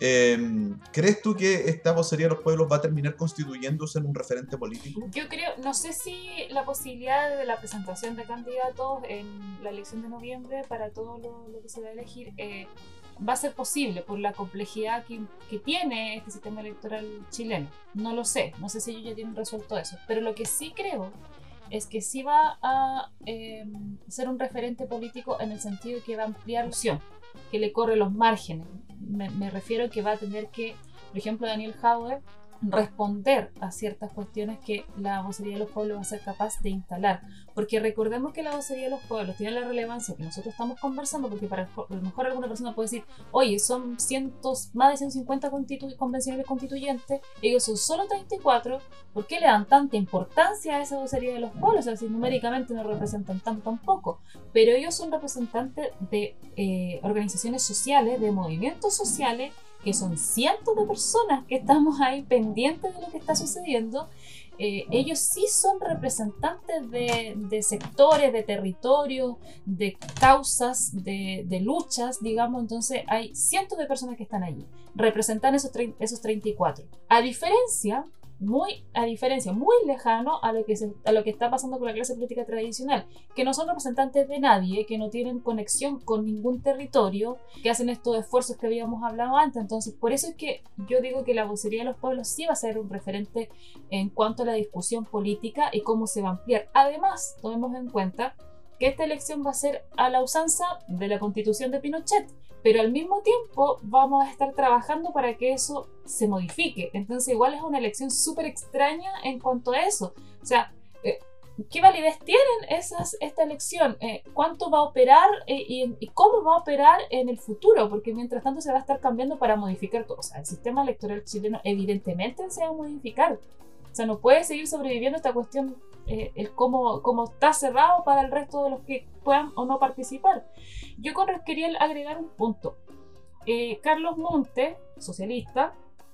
Eh, ¿Crees tú que esta vocería de los pueblos va a terminar constituyéndose en un referente político? Yo creo, no sé si la posibilidad de la presentación de candidatos en la elección de noviembre para todo lo, lo que se va a elegir eh, va a ser posible por la complejidad que, que tiene este sistema electoral chileno. No lo sé, no sé si ellos ya tienen resuelto eso, pero lo que sí creo es que sí va a eh, ser un referente político en el sentido de que va a ampliar la opción, que le corre los márgenes. Me, me refiero a que va a tener que, por ejemplo, Daniel Jadwe responder a ciertas cuestiones que la vocería de los pueblos va a ser capaz de instalar, porque recordemos que la vocería de los pueblos tiene la relevancia que nosotros estamos conversando, porque para a lo mejor alguna persona puede decir, oye, son cientos, más de ciento cincuenta constitu convencionales constituyentes, ellos son solo treinta y cuatro, ¿por qué le dan tanta importancia a esa vocería de los pueblos? O sea, si numéricamente no representan tanto tampoco, pero ellos son representantes de eh, organizaciones sociales, de movimientos sociales, que son cientos de personas que estamos ahí pendientes de lo que está sucediendo. Eh, ellos sí son representantes de, de sectores, de territorios, de causas, de, de luchas, digamos. Entonces hay cientos de personas que están allí, representan esos, esos treinta y cuatro. A diferencia, muy, a diferencia, muy lejano a lo, que se, a lo que está pasando con la clase política tradicional, que no son representantes de nadie, que no tienen conexión con ningún territorio, que hacen estos esfuerzos que habíamos hablado antes. Entonces, por eso es que yo digo que la vocería de los pueblos sí va a ser un referente en cuanto a la discusión política y cómo se va a ampliar. Además, tomemos en cuenta que esta elección va a ser a la usanza de la Constitución de Pinochet, pero al mismo tiempo vamos a estar trabajando para que eso se modifique. Entonces igual es una elección súper extraña en cuanto a eso. O sea, eh, ¿qué validez tienen esas, esta elección? Eh, ¿Cuánto va a operar eh, y, y cómo va a operar en el futuro? Porque mientras tanto se va a estar cambiando para modificar todo. O sea, el sistema electoral chileno evidentemente se va a modificar. O sea, no puede seguir sobreviviendo esta cuestión, eh, el cómo, cómo está cerrado para el resto de los que puedan o no participar. Yo con, quería agregar un punto. Eh, Carlos Montes, socialista,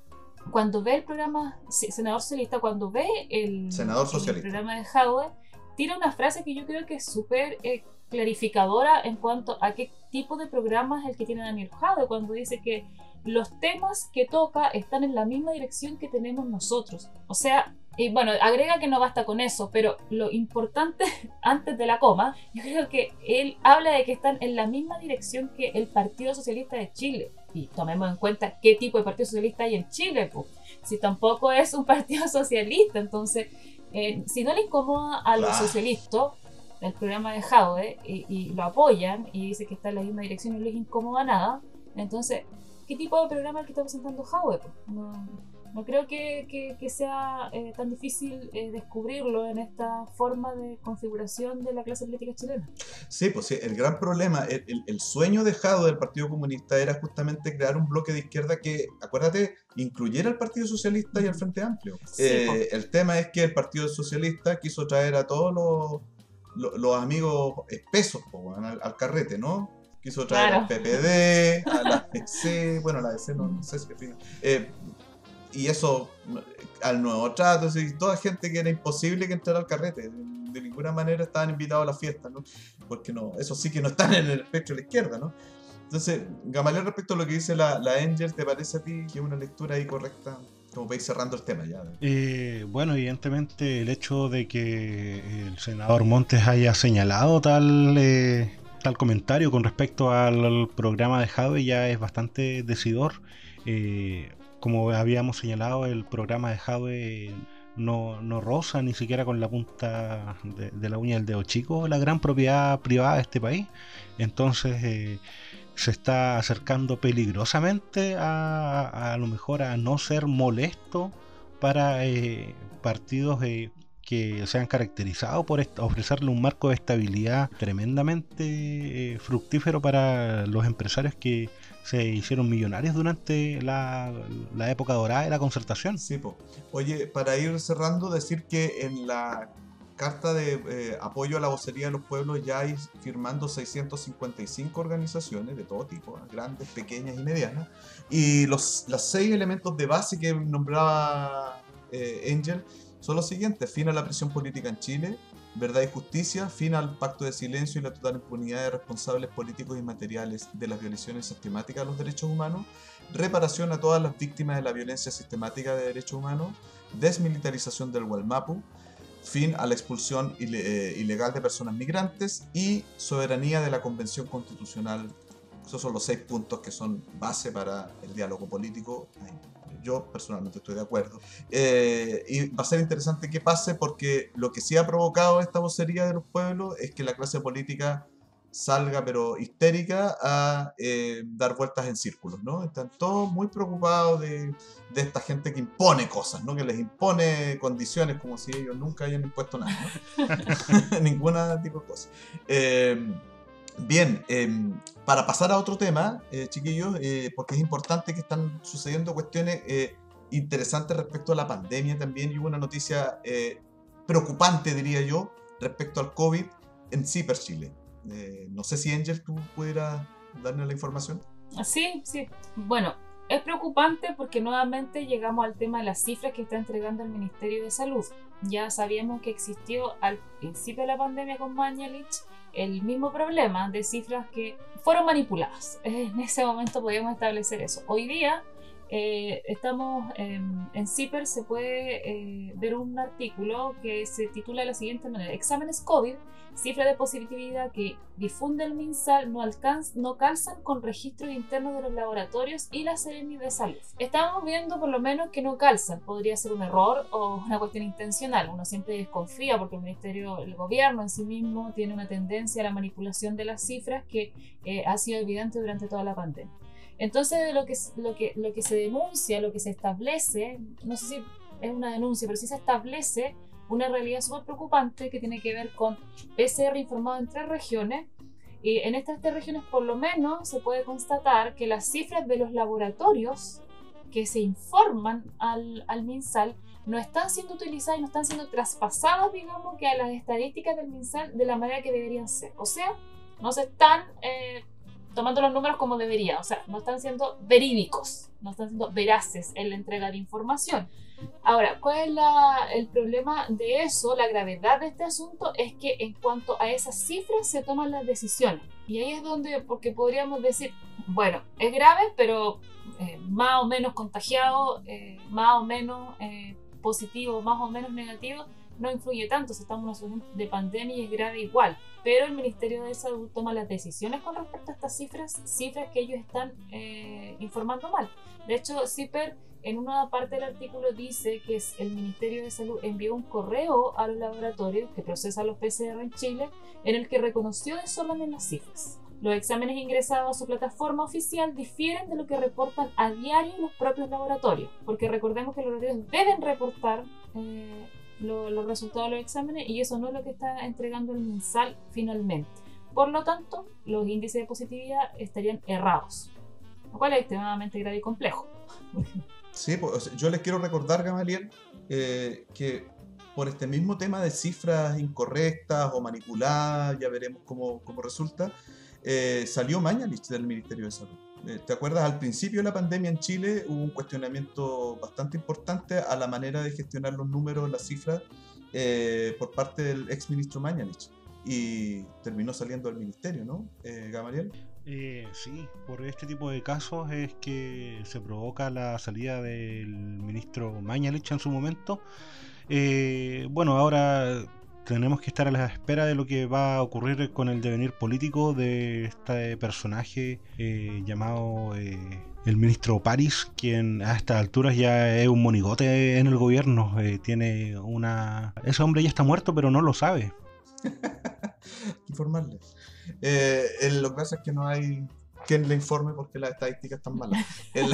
cuando ve el programa, senador socialista, cuando ve el, senador el programa de Jadwe, tira una frase que yo creo que es súper eh, clarificadora en cuanto a qué tipo de programa es el que tiene Daniel Jadwe, cuando dice que los temas que toca están en la misma dirección que tenemos nosotros. O sea, y bueno, agrega que no basta con eso, pero lo importante antes de la coma, yo creo que él habla de que están en la misma dirección que el Partido Socialista de Chile. Y tomemos en cuenta qué tipo de Partido Socialista hay en Chile, pues. Si tampoco es un partido socialista, entonces, eh, si no le incomoda a los socialistas el programa de Jadwe y, y lo apoyan y dice que está en la misma dirección y no les incomoda nada, entonces, ¿qué tipo de programa es el que está presentando Jadwe? No, no creo que, que, que sea eh, tan difícil eh, descubrirlo en esta forma de configuración de la clase política chilena. Sí, pues sí, el gran problema, el, el, el sueño dejado del Partido Comunista era justamente crear un bloque de izquierda que, acuérdate, incluyera al Partido Socialista y al Frente Amplio. Sí, eh, pues. El tema es que el Partido Socialista quiso traer a todos los, los, los amigos espesos pues, al, al carrete, ¿no? Quiso traer claro. al P P D, a la A D C, bueno, a la A D C no, no sé si eh, y eso, al Nuevo Trato, y toda gente que era imposible que entrara al carrete, de ninguna manera estaban invitados a la fiesta, ¿no? Porque no, eso sí que no están en el espectro de la izquierda, ¿no? Entonces, Gamaliel, respecto a lo que dice la, la Angel, ¿te parece a ti que es una lectura ahí correcta? Como para ir cerrando el tema ya. Eh, bueno, evidentemente el hecho de que el senador Montes haya señalado tal, eh, tal comentario con respecto al, al programa de Jadwe ya es bastante decidor. Eh, como habíamos señalado, el programa de Jadwe no, no roza ni siquiera con la punta de, de la uña del dedo chico la gran propiedad privada de este país. Entonces eh, se está acercando peligrosamente a, a, a lo mejor a no ser molesto para eh, partidos eh, que se han caracterizado por ofrecerle un marco de estabilidad tremendamente eh, fructífero para los empresarios que se hicieron millonarios durante la, la época dorada de la concertación. Sí, po. Oye, para ir cerrando, decir que en la carta de eh, apoyo a la vocería de los pueblos ya hay firmando seiscientas cincuenta y cinco organizaciones de todo tipo, grandes, pequeñas y medianas, y los, los seis elementos de base que nombraba eh, Angel son los siguientes: fin a la prisión política en Chile, verdad y justicia, fin al pacto de silencio y la total impunidad de responsables políticos y materiales de las violaciones sistemáticas a los derechos humanos, reparación a todas las víctimas de la violencia sistemática de derechos humanos, desmilitarización del Gualmapu, fin a la expulsión ilegal de personas migrantes y soberanía de la Convención Constitucional. Esos son los seis puntos que son base para el diálogo político. Yo personalmente estoy de acuerdo. Eh, y va a ser interesante que pase, porque lo que sí ha provocado esta vocería de los pueblos es que la clase política salga, pero histérica, a eh, dar vueltas en círculos, ¿no? Están todos muy preocupados de, de esta gente que impone cosas, ¿no? Que les impone condiciones como si ellos nunca hayan impuesto nada, ¿no? Ninguna tipo de cosa. Eh, bien, eh, para pasar a otro tema, eh, chiquillos, eh, porque es importante que están sucediendo cuestiones eh, interesantes respecto a la pandemia también, y hubo una noticia eh, preocupante, diría yo, respecto al COVID en CIPER Chile. Eh, no sé si Angel, tú pudieras darnos la información. Sí, sí. Bueno, es preocupante porque nuevamente llegamos al tema de las cifras que está entregando el Ministerio de Salud. Ya sabíamos que existió al principio de la pandemia con Mañalich el mismo problema de cifras que fueron manipuladas. En ese momento podíamos establecer eso. Hoy día eh, estamos en, en CIPER, se puede eh, ver un artículo que se titula de la siguiente manera: exámenes COVID, cifra de positividad que difunde el MinSal no, alcanz, no calzan con registros internos de los laboratorios y la Seremi de Salud. Estamos viendo por lo menos que no calzan. Podría ser un error o una cuestión intencional. Uno siempre desconfía porque el ministerio, el gobierno en sí mismo tiene una tendencia a la manipulación de las cifras que eh, ha sido evidente durante toda la pandemia. Entonces lo que, lo, que, lo que se denuncia, lo que se establece, no sé si es una denuncia, pero sí se establece una realidad súper preocupante que tiene que ver con P C R informado en tres regiones. Y en estas tres regiones por lo menos se puede constatar que las cifras de los laboratorios que se informan al, al MinSal no están siendo utilizadas y no están siendo traspasadas, digamos, que a las estadísticas del MinSal de la manera que deberían ser. O sea, no se están eh, tomando los números como deberían, o sea, no están siendo verídicos, no están siendo veraces en la entrega de información. Ahora, ¿cuál es la, el problema de eso? La gravedad de este asunto es que en cuanto a esas cifras se toman las decisiones. Y ahí es donde, porque podríamos decir, bueno, es grave, pero eh, más o menos contagiado, eh, más o menos eh, positivo, más o menos negativo, no influye tanto. Si estamos en una situación de pandemia y es grave igual. Pero el Ministerio de Salud toma las decisiones con respecto a estas cifras, cifras que ellos están eh, informando mal. De hecho, CIPER en una parte del artículo dice que el Ministerio de Salud envió un correo a los laboratorios que procesan los P C R en Chile, en el que reconoció desorden en las cifras. Los exámenes ingresados a su plataforma oficial difieren de lo que reportan a diario los propios laboratorios, porque recordemos que los laboratorios deben reportar eh, lo, los resultados de los exámenes, y eso no es lo que está entregando el MinSal finalmente. Por lo tanto, los índices de positividad estarían errados, lo cual es extremadamente grave y complejo. Sí, pues yo les quiero recordar, Gamaliel, eh, que por este mismo tema de cifras incorrectas o manipuladas, ya veremos cómo, cómo resulta, eh, salió Mañalich del Ministerio de Salud. Eh, ¿Te acuerdas? Al principio de la pandemia en Chile hubo un cuestionamiento bastante importante a la manera de gestionar los números, las cifras, eh, por parte del ex ministro Mañalich. Y terminó saliendo del ministerio, ¿no, eh, Gamaliel? Eh, sí, por este tipo de casos es que se provoca la salida del ministro Mañalich en su momento. Eh, bueno, ahora tenemos que estar a la espera de lo que va a ocurrir con el devenir político de este personaje eh, llamado eh, el ministro París, quien a estas alturas ya es un monigote en el gobierno. Eh, tiene una... Ese hombre ya está muerto, pero no lo sabe. Informarle. Eh, el- lo que pasa es que no hay quien le informe porque las estadísticas están malas. El-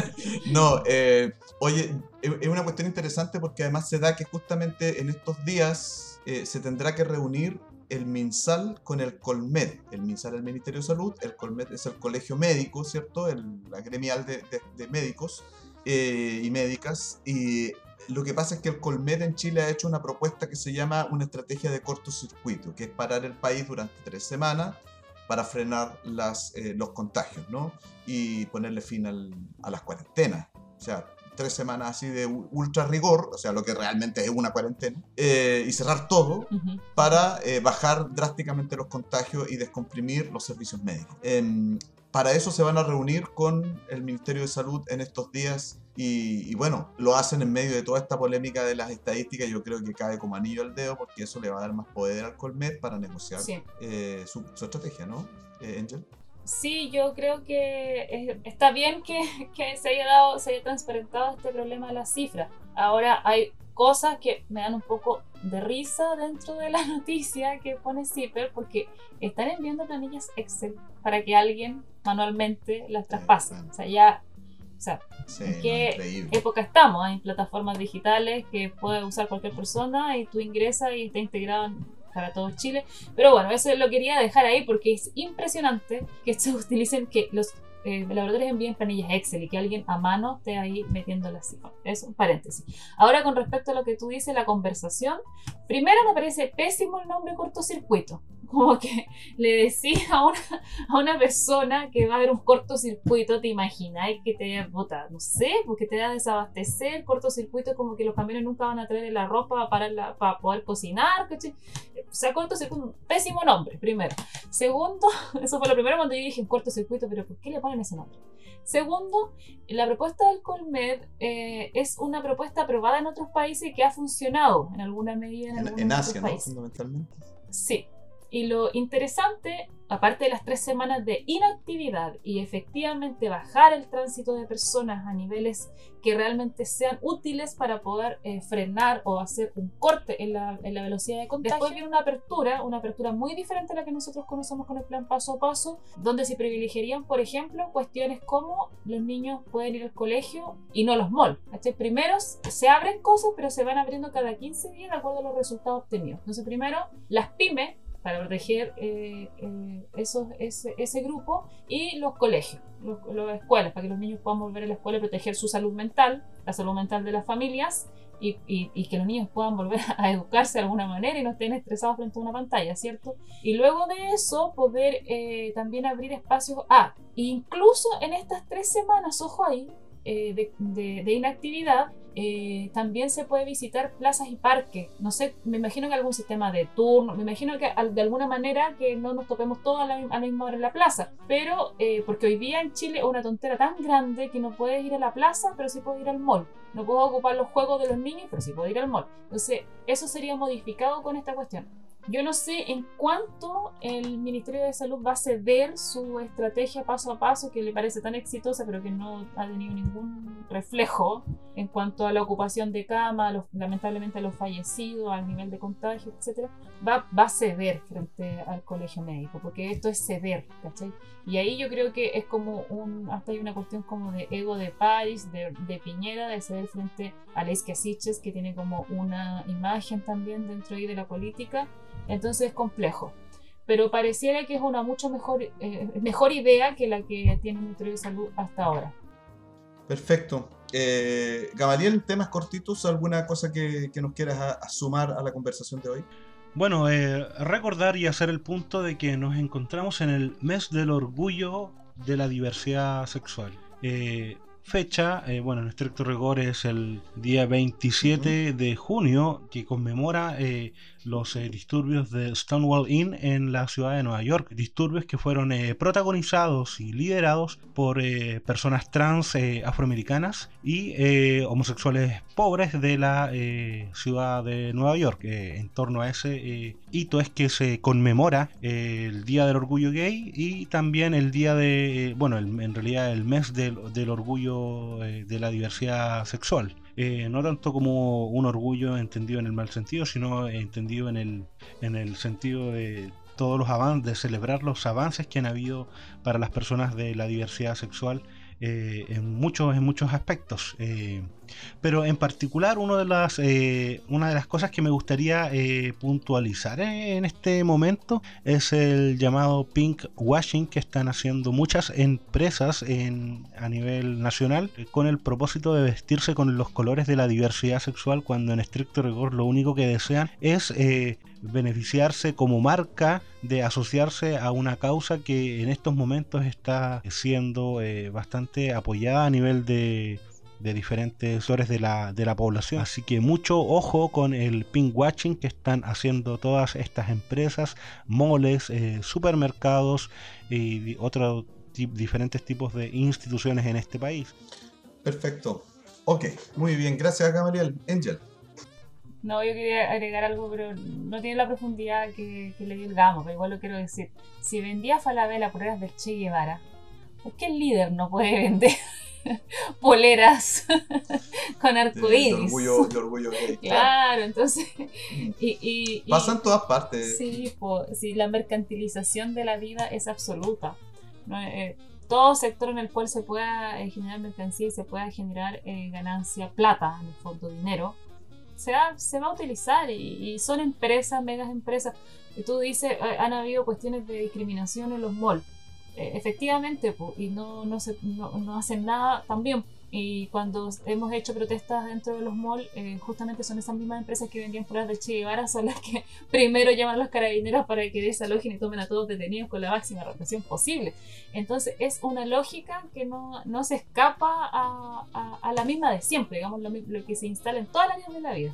no, eh, oye, es es una cuestión interesante porque además se da que justamente en estos días eh, se tendrá que reunir el MinSal con el Colmed. El MinSal es el Ministerio de Salud, el Colmed es el colegio médico, ¿cierto? El, la gremial de, de- de médicos eh, y médicas. Y lo que pasa es que el Colmed en Chile ha hecho una propuesta que se llama una estrategia de cortocircuito, que es parar el país durante tres semanas para frenar las, eh, los contagios, ¿no? Y ponerle fin al- a las cuarentenas. O sea, tres semanas así de u- ultra rigor, o sea, lo que realmente es una cuarentena, eh, y cerrar todo Ujú. para eh, bajar drásticamente los contagios y descomprimir los servicios médicos. Em, para eso se van a reunir con el Ministerio de Salud en estos días y, y bueno, lo hacen en medio de toda esta polémica de las estadísticas. Yo creo que cae como anillo al dedo porque eso le va a dar más poder al Colmed para negociar Sí. eh, su, su estrategia, ¿no, eh, Angel? Sí, yo creo que eh, está bien que, que se haya dado, se haya transparentado este problema de las cifras. Ahora hay cosas que me dan un poco de risa dentro de la noticia que pone CIPER porque están enviando planillas Excel para que alguien manualmente las traspase. claro. O sea, ya, o sea, Sí, ¿en no, qué increíble. época estamos? Hay plataformas digitales que puede usar cualquier persona y tú ingresas y está integrado en- para todo Chile. Pero bueno, eso lo quería dejar ahí porque es impresionante que se utilicen, que los eh, laboratorios envíen planillas Excel y que alguien a mano esté ahí metiendo las cifras. Es un paréntesis. Ahora, con respecto a lo que tú dices, la conversación, primero me parece pésimo el nombre cortocircuito. Como que le decía a una, a una persona que va a haber un cortocircuito, ¿te imaginas? Que te puta, no sé, porque te da a desabastecer, cortocircuito, como que los camiones nunca van a traer la ropa para, la, para poder cocinar, ¿cachai? O sea, cortocircuito, un pésimo nombre, primero. Segundo, eso fue lo primero cuando yo dije cortocircuito, pero ¿por qué le ponen ese nombre? Segundo, la propuesta del Colmed eh, es una propuesta aprobada en otros países y que ha funcionado en alguna medida en, En, algunos en otros Asia, ¿no? países. Fundamentalmente. Sí. Y lo interesante, aparte de las tres semanas de inactividad y efectivamente bajar el tránsito de personas a niveles que realmente sean útiles para poder eh, frenar o hacer un corte en la, en la velocidad de contagio. Después viene una apertura, una apertura muy diferente a la que nosotros conocemos con el plan paso a paso, donde se privilegiarían, por ejemplo, cuestiones como los niños pueden ir al colegio y no los malls. ¿Cachai? Primero se abren cosas, pero se van abriendo cada quince días de acuerdo a los resultados obtenidos. Entonces, primero, las pymes, para proteger eh, eh, esos, ese, ese grupo, y los colegios, los, las escuelas, para que los niños puedan volver a la escuela y proteger su salud mental, la salud mental de las familias, y, y, y que los niños puedan volver a educarse de alguna manera y no estén estresados frente a una pantalla, ¿cierto? Y luego de eso poder eh, también abrir espacios, ah, incluso en estas tres semanas, ojo ahí, eh, de, de, de inactividad, Eh, también se puede visitar plazas y parques. No sé, me imagino que algún sistema de turno, me imagino que al, de alguna manera que no nos topemos todos a la, a la misma hora en la plaza, pero eh, porque hoy día en Chile es una tontera tan grande que no puedes ir a la plaza, pero sí puedes ir al mall. No puedo ocupar los juegos de los niños, pero sí puedo ir al mall. Entonces, eso sería modificado con esta cuestión. Yo no sé en cuánto el Ministerio de Salud va a ceder su estrategia paso a paso, que le parece tan exitosa, pero que no ha tenido ningún reflejo en cuanto a la ocupación de cama, a los, lamentablemente a los fallecidos, al nivel de contagio, etcétera. Va, va a ceder frente al colegio médico, porque esto es ceder, ¿cachai? Y ahí yo creo que es como un, hasta hay una cuestión como de ego de París, de, de Piñera, de ceder frente a Leisque Siches, que tiene como una imagen también dentro ahí de la política. Entonces es complejo, pero pareciera que es una mucho mejor, eh, mejor idea que la que tiene el Ministerio de Salud hasta ahora. Perfecto. Eh, Gamaliel, temas cortitos, ¿alguna cosa que, que nos quieras a, a sumar a la conversación de hoy? Bueno, eh, recordar y hacer el punto de que nos encontramos en el mes del orgullo de la diversidad sexual. Eh, fecha, eh, bueno, en estricto rigor es el día veintisiete de junio, que conmemora eh, los eh, disturbios de Stonewall Inn en la ciudad de Nueva York. Disturbios que fueron eh, protagonizados y liderados por eh, personas trans eh, afroamericanas y eh, homosexuales pobres de la eh, ciudad de Nueva York. Eh, en torno a ese eh, hito es que se conmemora eh, el Día del Orgullo Gay y también el día de, eh, bueno, el, en realidad el mes del, del orgullo eh, de la diversidad sexual. Eh, no tanto como un orgullo entendido en el mal sentido, sino entendido en el, en el sentido de todos los avances, de celebrar los avances que han habido para las personas de la diversidad sexual eh, en, muchos, en muchos aspectos. Eh, pero en particular, uno de las, eh, una de las cosas que me gustaría eh, puntualizar en este momento es el llamado pink washing que están haciendo muchas empresas en, a nivel nacional con el propósito de vestirse con los colores de la diversidad sexual, cuando en estricto rigor lo único que desean es eh, beneficiarse como marca de asociarse a una causa que en estos momentos está siendo eh, bastante apoyada a nivel de de diferentes sectores de la, de la población. Así que mucho ojo con el pinkwashing que están haciendo todas estas empresas, moles, eh, supermercados y otros diferentes tipos de instituciones en este país. Perfecto. Ok, muy bien. Gracias, Gamaliel. Angel. No, yo quería agregar algo, pero no tiene la profundidad que, que le dio el Gamo, pero igual lo quiero decir. Si vendía Falabella por del Che Guevara, ¿por qué el líder no puede vender poleras con arcoíris? De, de orgullo, de orgullo gay. Claro, entonces y, y, pasa y, en todas partes. Sí, pues, sí, la mercantilización de la vida es absoluta, ¿no? Eh, todo sector en el cual se pueda eh, generar mercancía y se pueda generar eh, ganancia, plata, en el fondo dinero, se va, se va a utilizar y, y son empresas, megas empresas. Y tú dices, eh, han habido cuestiones de discriminación en los malls. Eh, efectivamente, pues, y no, no, se, no, no hacen nada también. Y cuando hemos hecho protestas dentro de los malls, eh, justamente son esas mismas empresas que vendían fuera del Che Guevara, son las que primero llaman a los carabineros para que desalojen y tomen a todos detenidos con la máxima represión posible. Entonces es una lógica que no, no se escapa a, a, a la misma de siempre, digamos, lo, lo que se instala en todas las áreas de la vida.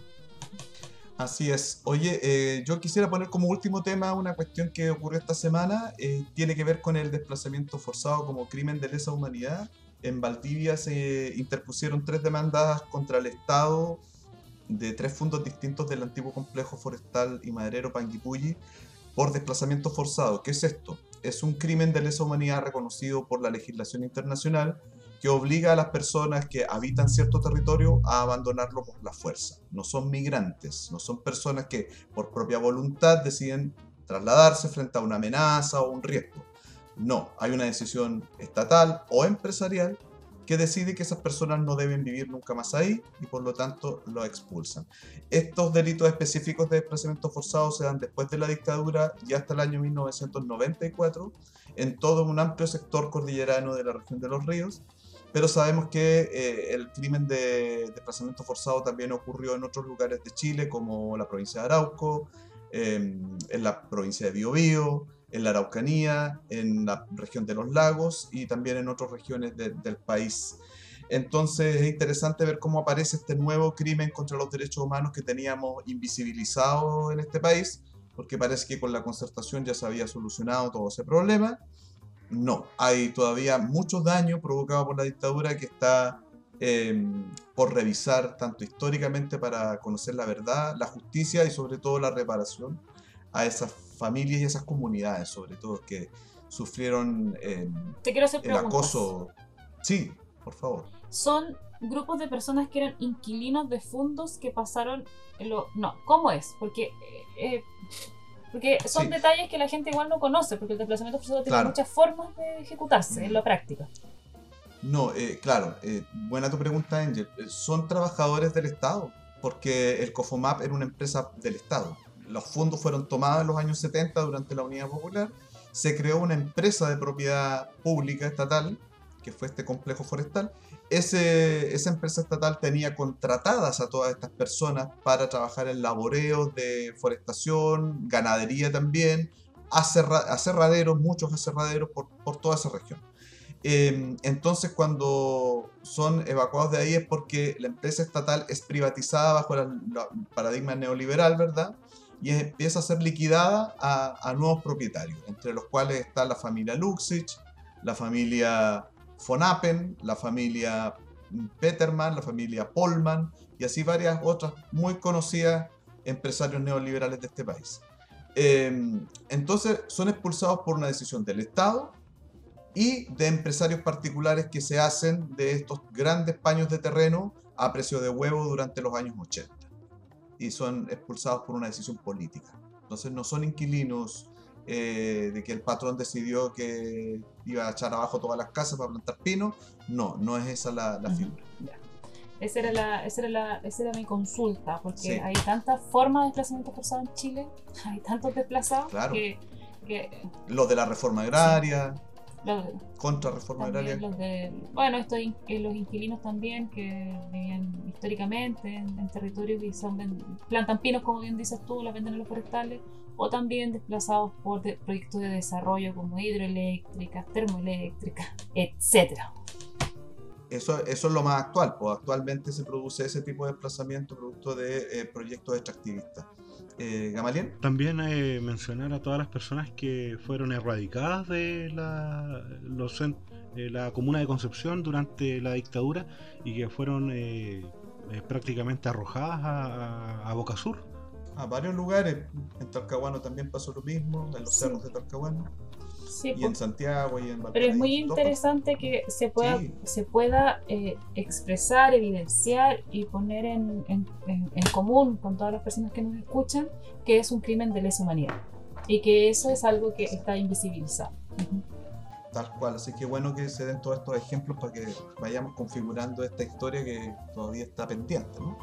Así es. Oye, eh, yo quisiera poner como último tema una cuestión que ocurrió esta semana. Eh, tiene que ver con el desplazamiento forzado como crimen de lesa humanidad. En Valdivia se interpusieron tres demandas contra el Estado de tres fondos distintos del antiguo complejo forestal y maderero Panguipulli por desplazamiento forzado. ¿Qué es esto? Es un crimen de lesa humanidad reconocido por la legislación internacional que obliga a las personas que habitan cierto territorio a abandonarlo por la fuerza. No son migrantes, no son personas que por propia voluntad deciden trasladarse frente a una amenaza o un riesgo. No, hay una decisión estatal o empresarial que decide que esas personas no deben vivir nunca más ahí y por lo tanto lo expulsan. Estos delitos específicos de desplazamiento forzado se dan después de la dictadura y hasta el año mil novecientos noventa y cuatro en todo un amplio sector cordillerano de la región de Los Ríos, pero sabemos que eh, el crimen de desplazamiento forzado también ocurrió en otros lugares de Chile como la provincia de Arauco, eh, en la provincia de Biobío, en la Araucanía, en la región de los lagos y también en otras regiones de, del país. Entonces es interesante ver cómo aparece este nuevo crimen contra los derechos humanos que teníamos invisibilizado en este país, porque parece que con la concertación ya se había solucionado todo ese problema. No, hay todavía muchos daños provocados por la dictadura que está eh, por revisar tanto históricamente para conocer la verdad, la justicia y sobre todo la reparación a esas familias y esas comunidades, sobre todo, que sufrieron eh, Te quiero hacer el preguntas. acoso. Sí, por favor. Son grupos de personas que eran inquilinos de fondos que pasaron... Lo... No, ¿cómo es? Porque... Eh, porque son Sí. detalles que la gente igual no conoce, porque el desplazamiento forzado tiene Claro. muchas formas de ejecutarse Mm. en la práctica. No, eh, claro, eh, buena tu pregunta, Angel. Eh, Son trabajadores del Estado, porque el COFOMAP era una empresa del Estado. Los fondos fueron tomados en los años setenta durante la Unidad Popular. Se creó una empresa de propiedad pública estatal, que fue este complejo forestal. Ese, esa empresa estatal tenía contratadas a todas estas personas para trabajar en laboreos de forestación, ganadería también, aserra, aserraderos, muchos aserraderos por, por toda esa región. Eh, entonces, cuando son evacuados de ahí es porque la empresa estatal es privatizada bajo el paradigma neoliberal, ¿verdad? Y empieza a ser liquidada a, a nuevos propietarios, entre los cuales está la familia Luxich, la familia von Appen, la familia Peterman, la familia Polman y así varias otras muy conocidas empresarios neoliberales de este país. Eh, entonces son expulsados por una decisión del Estado y de empresarios particulares que se hacen de estos grandes paños de terreno a precio de huevo durante los años ochenta. Y son expulsados por una decisión política. Entonces no son inquilinos eh, de que el patrón decidió que iba a echar abajo todas las casas para plantar pino. No, no es esa la, la figura. Esa era, la, esa, era la, esa era mi consulta, porque Sí. hay tantas formas de desplazamiento forzado en Chile, hay tantos desplazados Claro. que, que Los de la reforma agraria, los, contra reforma también agraria. los de, bueno, esto, in- eh, los inquilinos también que vivían históricamente en, en territorios y son, ven- plantan pinos, como bien dices tú, las venden en los forestales, o también desplazados por de- proyectos de desarrollo como hidroeléctricas, termoeléctricas, etcétera. Eso, eso es lo más actual, pues actualmente se produce ese tipo de desplazamiento producto de eh, proyectos extractivistas. Eh, ¿Gamaliel? También eh, mencionar a todas las personas que fueron erradicadas de la, los, cen- eh, la comuna de Concepción durante la dictadura y que fueron eh, eh, prácticamente arrojadas a, a, a Boca Sur. A varios lugares, en Talcahuano también pasó lo mismo, en los Sí. cerros de Talcahuano, Sí, y pues. en Santiago y en Valparaíso. Pero es muy Todos interesante que se pueda, Sí. se pueda eh, expresar, evidenciar y poner en, en- en- en común con todas las personas que nos escuchan que es un crimen de lesa humanidad y que eso es algo que está invisibilizado. Ujú. Tal cual, así que bueno que se den todos estos ejemplos para que vayamos configurando esta historia que todavía está pendiente, ¿no?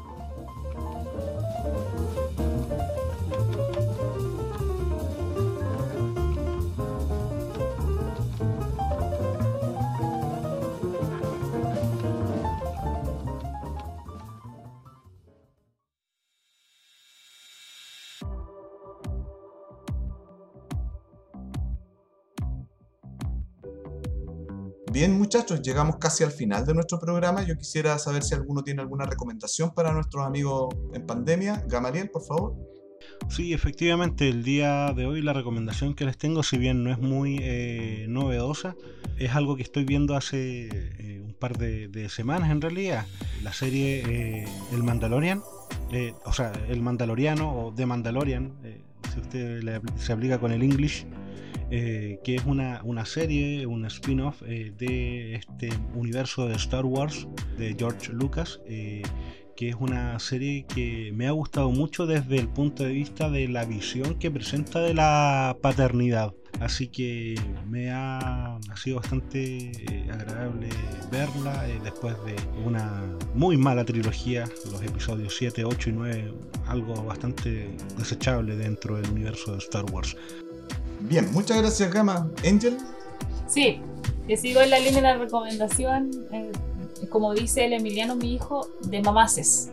Bien, muchachos, llegamos casi al final de nuestro programa. Yo quisiera saber si alguno tiene alguna recomendación para nuestros amigos en pandemia. Gamaliel, por favor. Sí, efectivamente, el día de hoy la recomendación que les tengo, si bien no es muy eh, novedosa, es algo que estoy viendo hace eh, un par de, de semanas en realidad. La serie eh, El Mandalorian, eh, o sea, El Mandaloriano o The Mandalorian, eh, si usted le, apl- se aplica con el English, eh, que es una, una serie, un spin-off eh, de este universo de Star Wars de George Lucas, eh, que es una serie que me ha gustado mucho desde el punto de vista de la visión que presenta de la paternidad. Así que me ha, ha sido bastante eh, agradable verla eh, después de una muy mala trilogía, los episodios siete, ocho y nueve, algo bastante desechable dentro del universo de Star Wars. Bien, muchas gracias, Gama. Angel. Sí, que sigo en la línea de la recomendación, eh, como dice el Emiliano, mi hijo, de mamaces.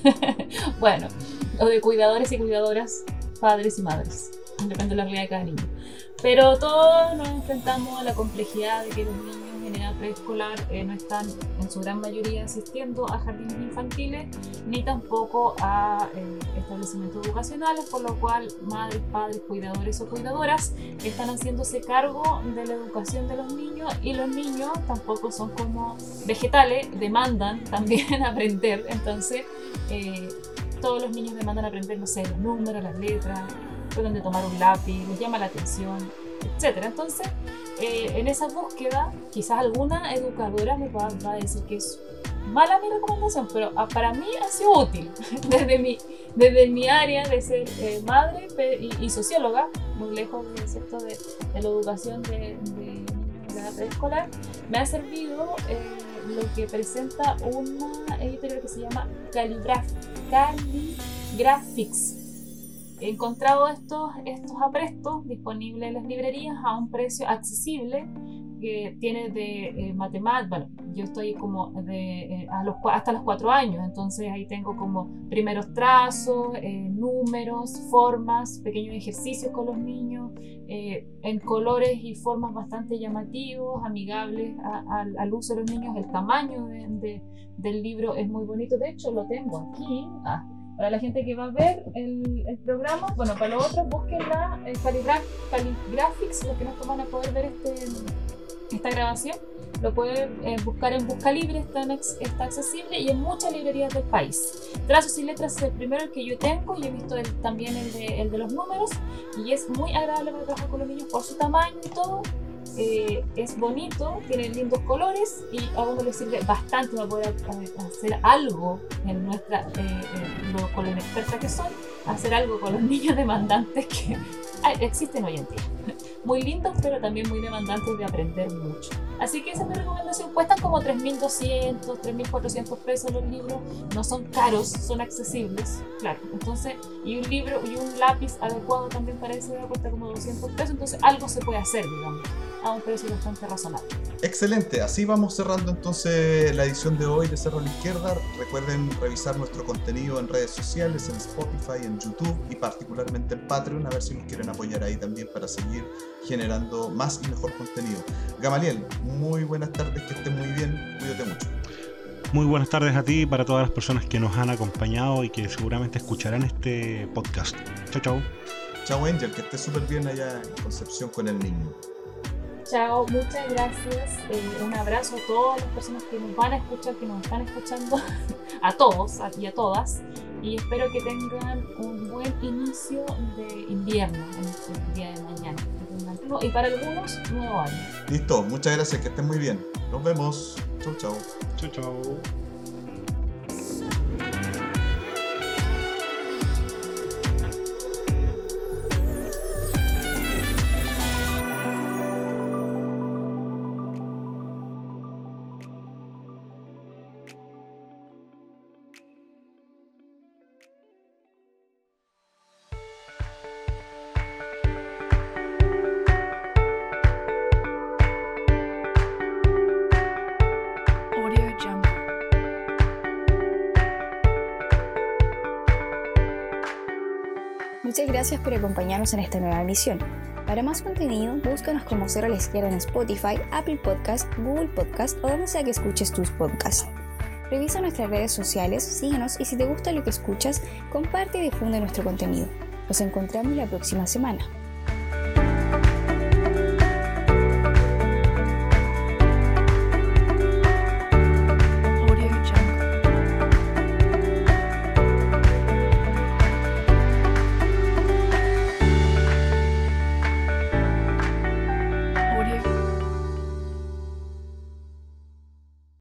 Bueno, o de cuidadores y cuidadoras, padres y madres, depende de la realidad de cada niño. Pero todos nos enfrentamos a la complejidad de que los niños en edad preescolar eh, no están en su gran mayoría asistiendo a jardines infantiles ni tampoco a eh, establecimientos educacionales, por lo cual madres, padres, cuidadores o cuidadoras están haciéndose cargo de la educación de los niños y los niños tampoco son como vegetales, demandan también aprender. Entonces eh, todos los niños demandan aprender, no sé, los números, las letras, pueden de tomar un lápiz, les llama la atención, etcétera. Entonces, eh, en esa búsqueda, quizás alguna educadora me va, va a decir que es mala mi recomendación, pero ah, para mí ha sido útil. Desde mi, desde mi área de ser eh, madre pe- y, y socióloga, muy lejos de, ¿cierto? de, de la educación de, de, de la preescolar, me ha servido eh, lo que presenta una editorial que se llama Caligraf, Caligraphics. He encontrado estos, estos aprestos disponibles en las librerías a un precio accesible, que tiene de eh, matemáticas, bueno, yo estoy como de, eh, a los, hasta los cuatro años, entonces ahí tengo como primeros trazos, eh, números, formas, pequeños ejercicios con los niños, eh, en colores y formas bastante llamativos, amigables a, a, al uso de los niños. El tamaño de, de, del libro es muy bonito, de hecho lo tengo aquí. Ah, para la gente que va a ver el, el programa, bueno, para los otros busquen la eh, Caligraphics, los que no van a poder ver este, esta grabación. Lo pueden eh, buscar en Busca Libre, está, está accesible y en muchas librerías del país. Trazos y letras es el primero el que yo tengo, y he visto el, también el de, el de los números, y es muy agradable para trabajar con los niños por su tamaño y todo. Eh, es bonito, tiene lindos colores y a uno le sirve bastante para poder hacer algo en nuestra, eh, eh, lo, con lo inexperta que soy, hacer algo con los niños demandantes que existen hoy en día. Muy lindos, pero también muy demandantes de aprender mucho. Así que esa es mi recomendación. Cuestan como tres mil doscientos, tres mil cuatrocientos pesos los libros. No son caros, son accesibles, claro. Entonces, y un libro y un lápiz adecuado también para esa edad cuesta como doscientos pesos. Entonces, algo se puede hacer, digamos, a un precio bastante razonable. Excelente, así vamos cerrando entonces la edición de hoy de Cerro a la Izquierda. Recuerden revisar nuestro contenido en redes sociales, en Spotify, en YouTube y particularmente en Patreon, a ver si nos quieren apoyar ahí también para seguir generando más y mejor contenido. Gamaliel, muy buenas tardes, que estén muy bien, cuídate mucho. Muy buenas tardes a ti y para todas las personas que nos han acompañado y que seguramente escucharán este podcast. Chao, chao. Chao, Angel, que estés súper bien allá en Concepción con el niño. Chao, muchas gracias. Eh, un abrazo a todas las personas que nos van a escuchar, que nos están escuchando, a todos y a todas. Y espero que tengan un buen inicio de invierno en el día de mañana. Y para algunos, nuevo año. Listo, muchas gracias, que estén muy bien. Nos vemos. Chau, chau. Chau, chau. Muchas gracias por acompañarnos en esta nueva emisión. Para más contenido, búscanos como Cerro a la Izquierda en Spotify, Apple Podcast, Google Podcast o donde sea que escuches tus podcasts. Revisa nuestras redes sociales, síguenos y si te gusta lo que escuchas, comparte y difunde nuestro contenido. Nos encontramos la próxima semana.